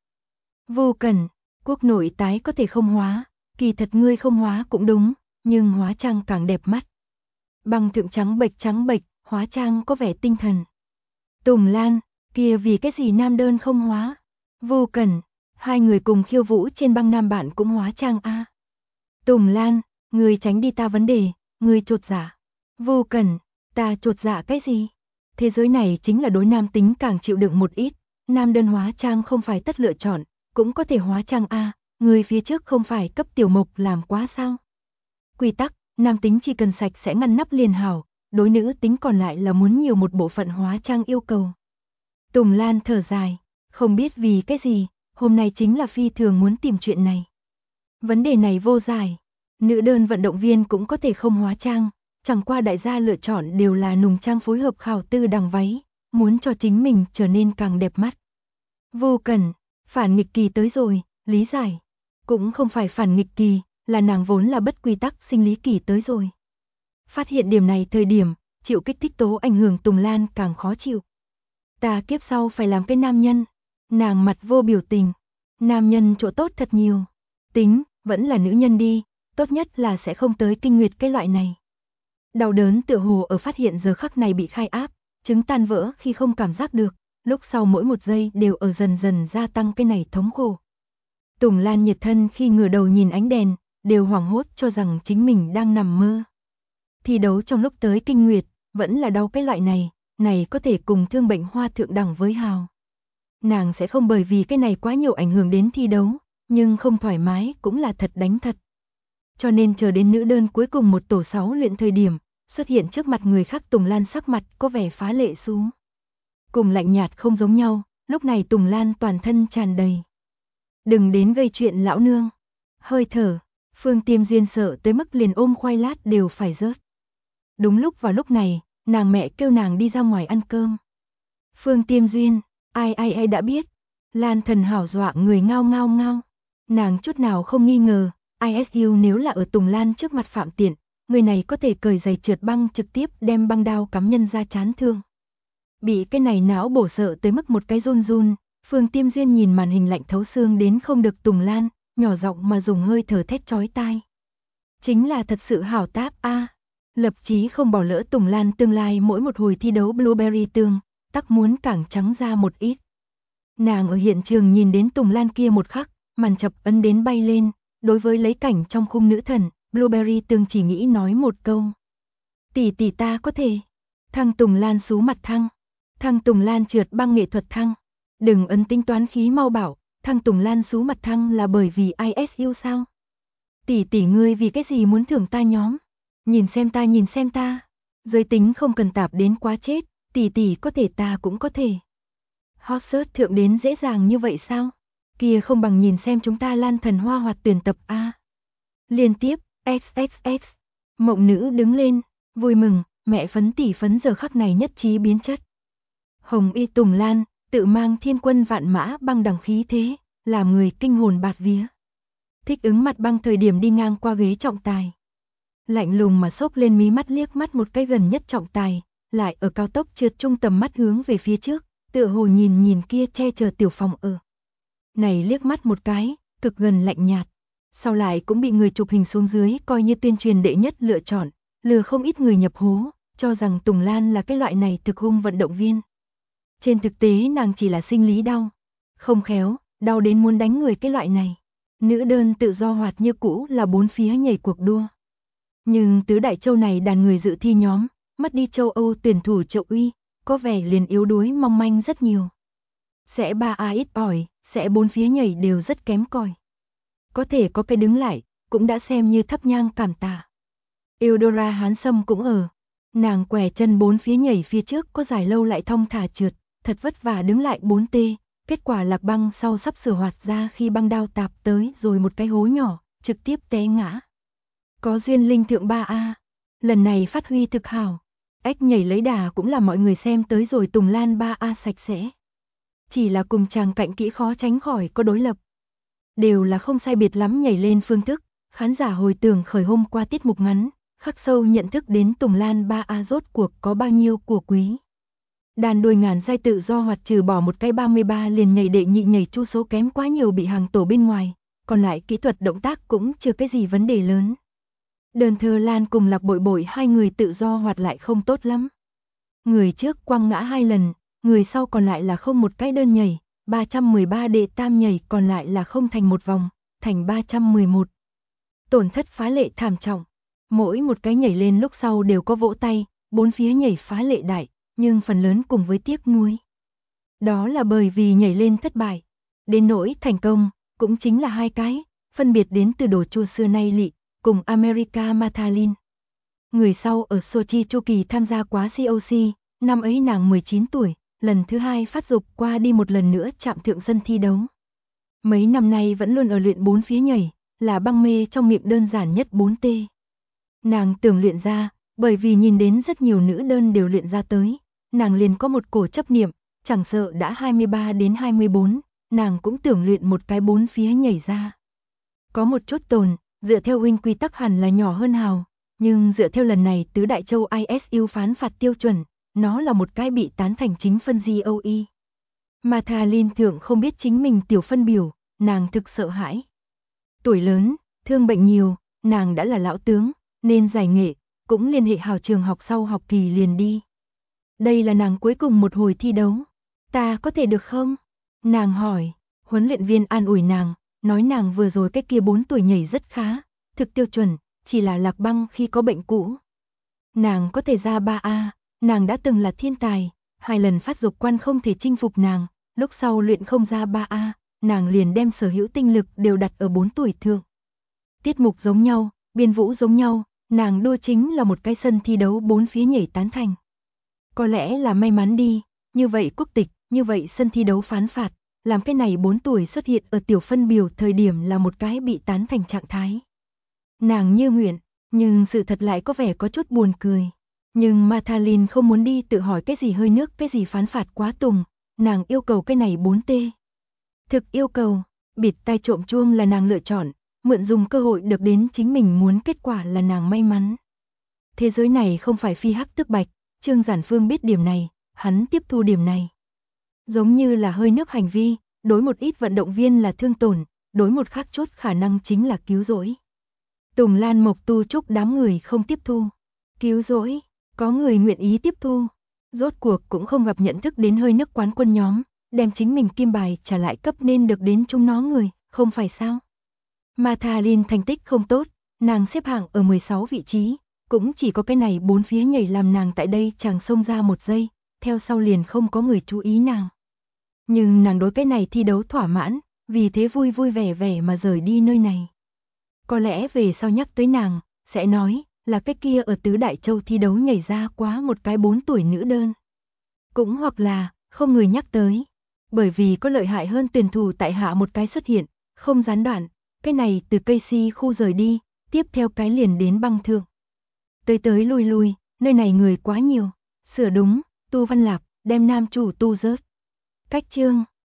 Vô Cần, quốc nội tái có thể không hóa, kỳ thật ngươi không hóa cũng đúng, nhưng hóa trang càng đẹp mắt. Bằng thượng trắng bệch, hóa trang có vẻ tinh thần. Tùng Lan, kia vì cái gì nam đơn không hóa? Vô Cần, hai người cùng khiêu vũ trên băng nam bạn cũng hóa trang a. Tùng Lan, ngươi tránh đi ta vấn đề, ngươi chột dạ. Vô Cần, ta chột dạ cái gì? Thế giới này chính là đối nam tính càng chịu đựng một ít, nam đơn hóa trang không phải tất lựa chọn, cũng có thể hóa trang a, người phía trước không phải cấp Tiểu Mộc làm quá sao? Quy tắc, nam tính chỉ cần sạch sẽ ngăn nắp liền hảo, đối nữ tính còn lại là muốn nhiều một bộ phận hóa trang yêu cầu. Tùng Lan thở dài, không biết vì cái gì, hôm nay chính là phi thường muốn tìm chuyện này. Vấn đề này vô giải, nữ đơn vận động viên cũng có thể không hóa trang, chẳng qua đại gia lựa chọn đều là nùng trang phối hợp khảo tư đằng váy, muốn cho chính mình trở nên càng đẹp mắt. Vô Cần, phản nghịch kỳ tới rồi, lý giải. Cũng không phải phản nghịch kỳ, là nàng vốn là bất quy tắc sinh lý kỳ tới rồi. Phát hiện điểm này thời điểm, chịu kích thích tố ảnh hưởng Tùng Lan càng khó chịu. Ta kiếp sau phải làm cái nam nhân. Nàng mặt vô biểu tình. Nam nhân chỗ tốt thật nhiều. Tính, vẫn là nữ nhân đi, tốt nhất là sẽ không tới kinh nguyệt cái loại này. Đau đớn tựa hồ ở phát hiện giờ khắc này bị khai áp, trứng tan vỡ khi không cảm giác được, lúc sau mỗi một giây đều ở dần dần gia tăng cái này thống khổ. Tùng Lan nhiệt thân khi ngửa đầu nhìn ánh đèn, đều hoảng hốt cho rằng chính mình đang nằm mơ. Thi đấu trong lúc tới kinh nguyệt, vẫn là đau cái loại này có thể cùng thương bệnh hoa thượng đẳng với hào. Nàng sẽ không bởi vì cái này quá nhiều ảnh hưởng đến thi đấu, nhưng không thoải mái cũng là thật đánh thật. Cho nên chờ đến nữ đơn cuối cùng một tổ 6 luyện thời điểm, xuất hiện trước mặt người khác Tùng Lan sắc mặt có vẻ phá lệ xuống. Cùng lạnh nhạt không giống nhau, lúc này Tùng Lan toàn thân tràn đầy. Đừng đến gây chuyện lão nương. Hơi thở, Phương Tiêm Duyên sợ tới mức liền ôm khoai lát đều phải rớt. Đúng lúc vào lúc này, nàng mẹ kêu nàng đi ra ngoài ăn cơm. Phương Tiêm Duyên, ai đã biết. Lan Thần hảo dọa người ngao ngao. Nàng chút nào không nghi ngờ, ISU nếu là ở Tùng Lan trước mặt phạm tiện, người này có thể cởi giày trượt băng trực tiếp đem băng đao cắm nhân ra chán thương. Bị cái này não bổ sợ tới mức một cái run, Phương Tiêm Duyên nhìn màn hình lạnh thấu xương đến không được Tùng Lan, nhỏ giọng mà dùng hơi thở thét chói tai. Chính là thật sự hảo táp a. Lập chí không bỏ lỡ Tùng Lan tương lai mỗi một hồi thi đấu Blueberry tương, tắc muốn càng trắng ra một ít. Nàng ở hiện trường nhìn đến Tùng Lan kia một khắc, màn chập ấn đến bay lên, đối với lấy cảnh trong khung nữ thần, Blueberry tương chỉ nghĩ nói một câu. Tỷ tỷ ta có thể. Thăng Tùng Lan sú mặt thăng. Thăng Tùng Lan trượt băng nghệ thuật thăng. Đừng ấn tính toán khí mau bảo, thăng Tùng Lan sú mặt thăng là bởi vì ISU sao? Tỷ tỷ ngươi vì cái gì muốn thưởng ta nhóm? Nhìn xem ta. Giới tính không cần tạp đến quá chết, tỷ tỷ có thể ta cũng có thể. Hot search thượng đến dễ dàng như vậy sao? Kia không bằng nhìn xem chúng ta Lan Thần Hoa hoạt tuyển tập A. Liên tiếp, XXX. Mộng nữ đứng lên, vui mừng, mẹ phấn tỷ phấn giờ khắc này nhất trí biến chất. Hồng y Tùng Lan, tự mang thiên quân vạn mã băng đằng khí thế, làm người kinh hồn bạt vía. Thích ứng mặt băng thời điểm đi ngang qua ghế trọng tài. Lạnh lùng mà xốc lên mí mắt liếc mắt một cái gần nhất trọng tài, lại ở cao tốc trượt trung tầm mắt hướng về phía trước, tựa hồ nhìn kia che chở tiểu phòng ở. Này liếc mắt một cái, cực gần lạnh nhạt. Sau lại cũng bị người chụp hình xuống dưới coi như tuyên truyền đệ nhất lựa chọn, lừa không ít người nhập hố, cho rằng Tùng Lan là cái loại này thực hung vận động viên. Trên thực tế nàng chỉ là sinh lý đau. Không khéo, đau đến muốn đánh người cái loại này. Nữ đơn tự do hoạt như cũ là bốn phía nhảy cuộc đua. Nhưng tứ đại châu này đàn người dự thi nhóm, mất đi châu Âu tuyển thủ Triệu Uy, có vẻ liền yếu đuối mong manh rất nhiều. Sẽ 3A ít ỏi, sẽ bốn phía nhảy đều rất kém cỏi. Có thể có cái đứng lại, cũng đã xem như thắp nhang cảm tạ. Eudora Hán Sâm cũng ở. Nàng què chân bốn phía nhảy phía trước có dài lâu lại thong thả trượt, thật vất vả đứng lại 4T, kết quả Lạc Băng sau sắp sửa hoạt ra khi băng đao tạp tới rồi một cái hố nhỏ, trực tiếp té ngã. Có duyên linh thượng 3A, lần này phát huy thực hảo. Ếch nhảy lấy đà cũng là mọi người xem tới rồi Tùng Lan 3A sạch sẽ. Chỉ là cùng chàng cạnh kỹ khó tránh khỏi có đối lập. Đều là không sai biệt lắm nhảy lên phương thức, khán giả hồi tưởng khởi hôm qua tiết mục ngắn, khắc sâu nhận thức đến Tùng Lan 3A rốt cuộc có bao nhiêu của quý. Đàn đuôi ngàn giai tự do hoạt trừ bỏ một cái 33 liền nhảy đệ nhị nhảy chu số kém quá nhiều bị hàng tổ bên ngoài, còn lại kỹ thuật động tác cũng chưa cái gì vấn đề lớn. Đơn Thơ Lan cùng Lạc Bội Bội hai người tự do hoạt lại không tốt lắm. Người trước quăng ngã 2 lần, người sau còn lại là không một cái đơn nhảy, 313 đệ tam nhảy còn lại là không thành một vòng, thành 311. Tổn thất phá lệ thảm trọng, mỗi một cái nhảy lên lúc sau đều có vỗ tay, bốn phía nhảy phá lệ đại, nhưng phần lớn cùng với tiếc nuối. Đó là bởi vì nhảy lên thất bại, đến nỗi thành công, cũng chính là 2 cái, phân biệt đến từ đồ chua xưa nay lị, cùng America Mathalin. Người sau ở Sochi Chu Kỳ tham gia quá COC, năm ấy nàng 19 tuổi, lần thứ 2 phát dục qua đi một lần nữa chạm thượng sân thi đấu. Mấy năm nay vẫn luôn ở luyện bốn phía nhảy, là băng mê trong miệng đơn giản nhất 4T. Nàng tưởng luyện ra, bởi vì nhìn đến rất nhiều nữ đơn đều luyện ra tới, nàng liền có một cổ chấp niệm, chẳng sợ đã 23 đến 24, nàng cũng tưởng luyện một cái bốn phía nhảy ra. Có một chút tồn, dựa theo huynh quy tắc hẳn là nhỏ hơn hào, nhưng dựa theo lần này tứ đại châu ISU phán phạt tiêu chuẩn, nó là một cái bị tán thành chính phân GOE. Mathalin thượng không biết chính mình tiểu phân biểu, nàng thực sợ hãi. Tuổi lớn, thương bệnh nhiều, nàng đã là lão tướng, nên giải nghệ, cũng liên hệ hào trường học sau học kỳ liền đi. Đây là nàng cuối cùng một hồi thi đấu. Ta có thể được không? Nàng hỏi, huấn luyện viên an ủi nàng, nói nàng vừa rồi cái kia 4 tuổi nhảy rất khá, thực tiêu chuẩn, chỉ là Lạc Băng khi có bệnh cũ. Nàng có thể ra 3A, nàng đã từng là thiên tài, 2 lần phát dục quan không thể chinh phục nàng, lúc sau luyện không ra 3A, nàng liền đem sở hữu tinh lực đều đặt ở 4 tuổi thượng. Tiết mục giống nhau, biên vũ giống nhau, nàng đua chính là một cái sân thi đấu 4 phía nhảy tán thành. Có lẽ là may mắn đi, như vậy quốc tịch, như vậy sân thi đấu phán phạt, làm cái này 4 tuổi xuất hiện ở tiểu phân biểu thời điểm là một cái bị tán thành trạng thái. Nàng như nguyện, nhưng sự thật lại có vẻ có chút buồn cười. Nhưng Mathalin không muốn đi tự hỏi cái gì hơi nước, cái gì phán phạt quá tùng, nàng yêu cầu cái này 4T. Thực yêu cầu, bịt tai trộm chuông là nàng lựa chọn, mượn dùng cơ hội được đến chính mình muốn kết quả là nàng may mắn. Thế giới này không phải phi hắc tức bạch, Trương Giản Phương biết điểm này, hắn tiếp thu điểm này. Giống như là hơi nước hành vi, đối một ít vận động viên là thương tổn, đối một khác chốt khả năng chính là cứu rỗi. Tùng Lan Mộc Tu Trúc đám người không tiếp thu. Cứu rỗi, có người nguyện ý tiếp thu. Rốt cuộc cũng không gặp nhận thức đến hơi nước quán quân nhóm, đem chính mình kim bài trả lại cấp nên được đến chúng nó người, không phải sao? Mathalin thành tích không tốt, nàng xếp hạng ở 16 vị trí, cũng chỉ có cái này 4 phía nhảy làm nàng tại đây chàng xông ra 1 giây, theo sau liền không có người chú ý nàng. Nhưng nàng đối cái này thi đấu thỏa mãn, vì thế vui vui vẻ vẻ mà rời đi nơi này. Có lẽ về sau nhắc tới nàng, sẽ nói là cái kia ở tứ đại châu thi đấu nhảy ra quá một cái 4 tuổi nữ đơn. Cũng hoặc là, không người nhắc tới. Bởi vì có lợi hại hơn tuyển thủ tại hạ một cái xuất hiện, không gián đoạn, cái này từ cây si khu rời đi, tiếp theo cái liền đến băng thượng. Tới tới lui lui, nơi này người quá nhiều, sửa đúng, Tu Văn Lạp, đem nam chủ tu rớt. Cách chương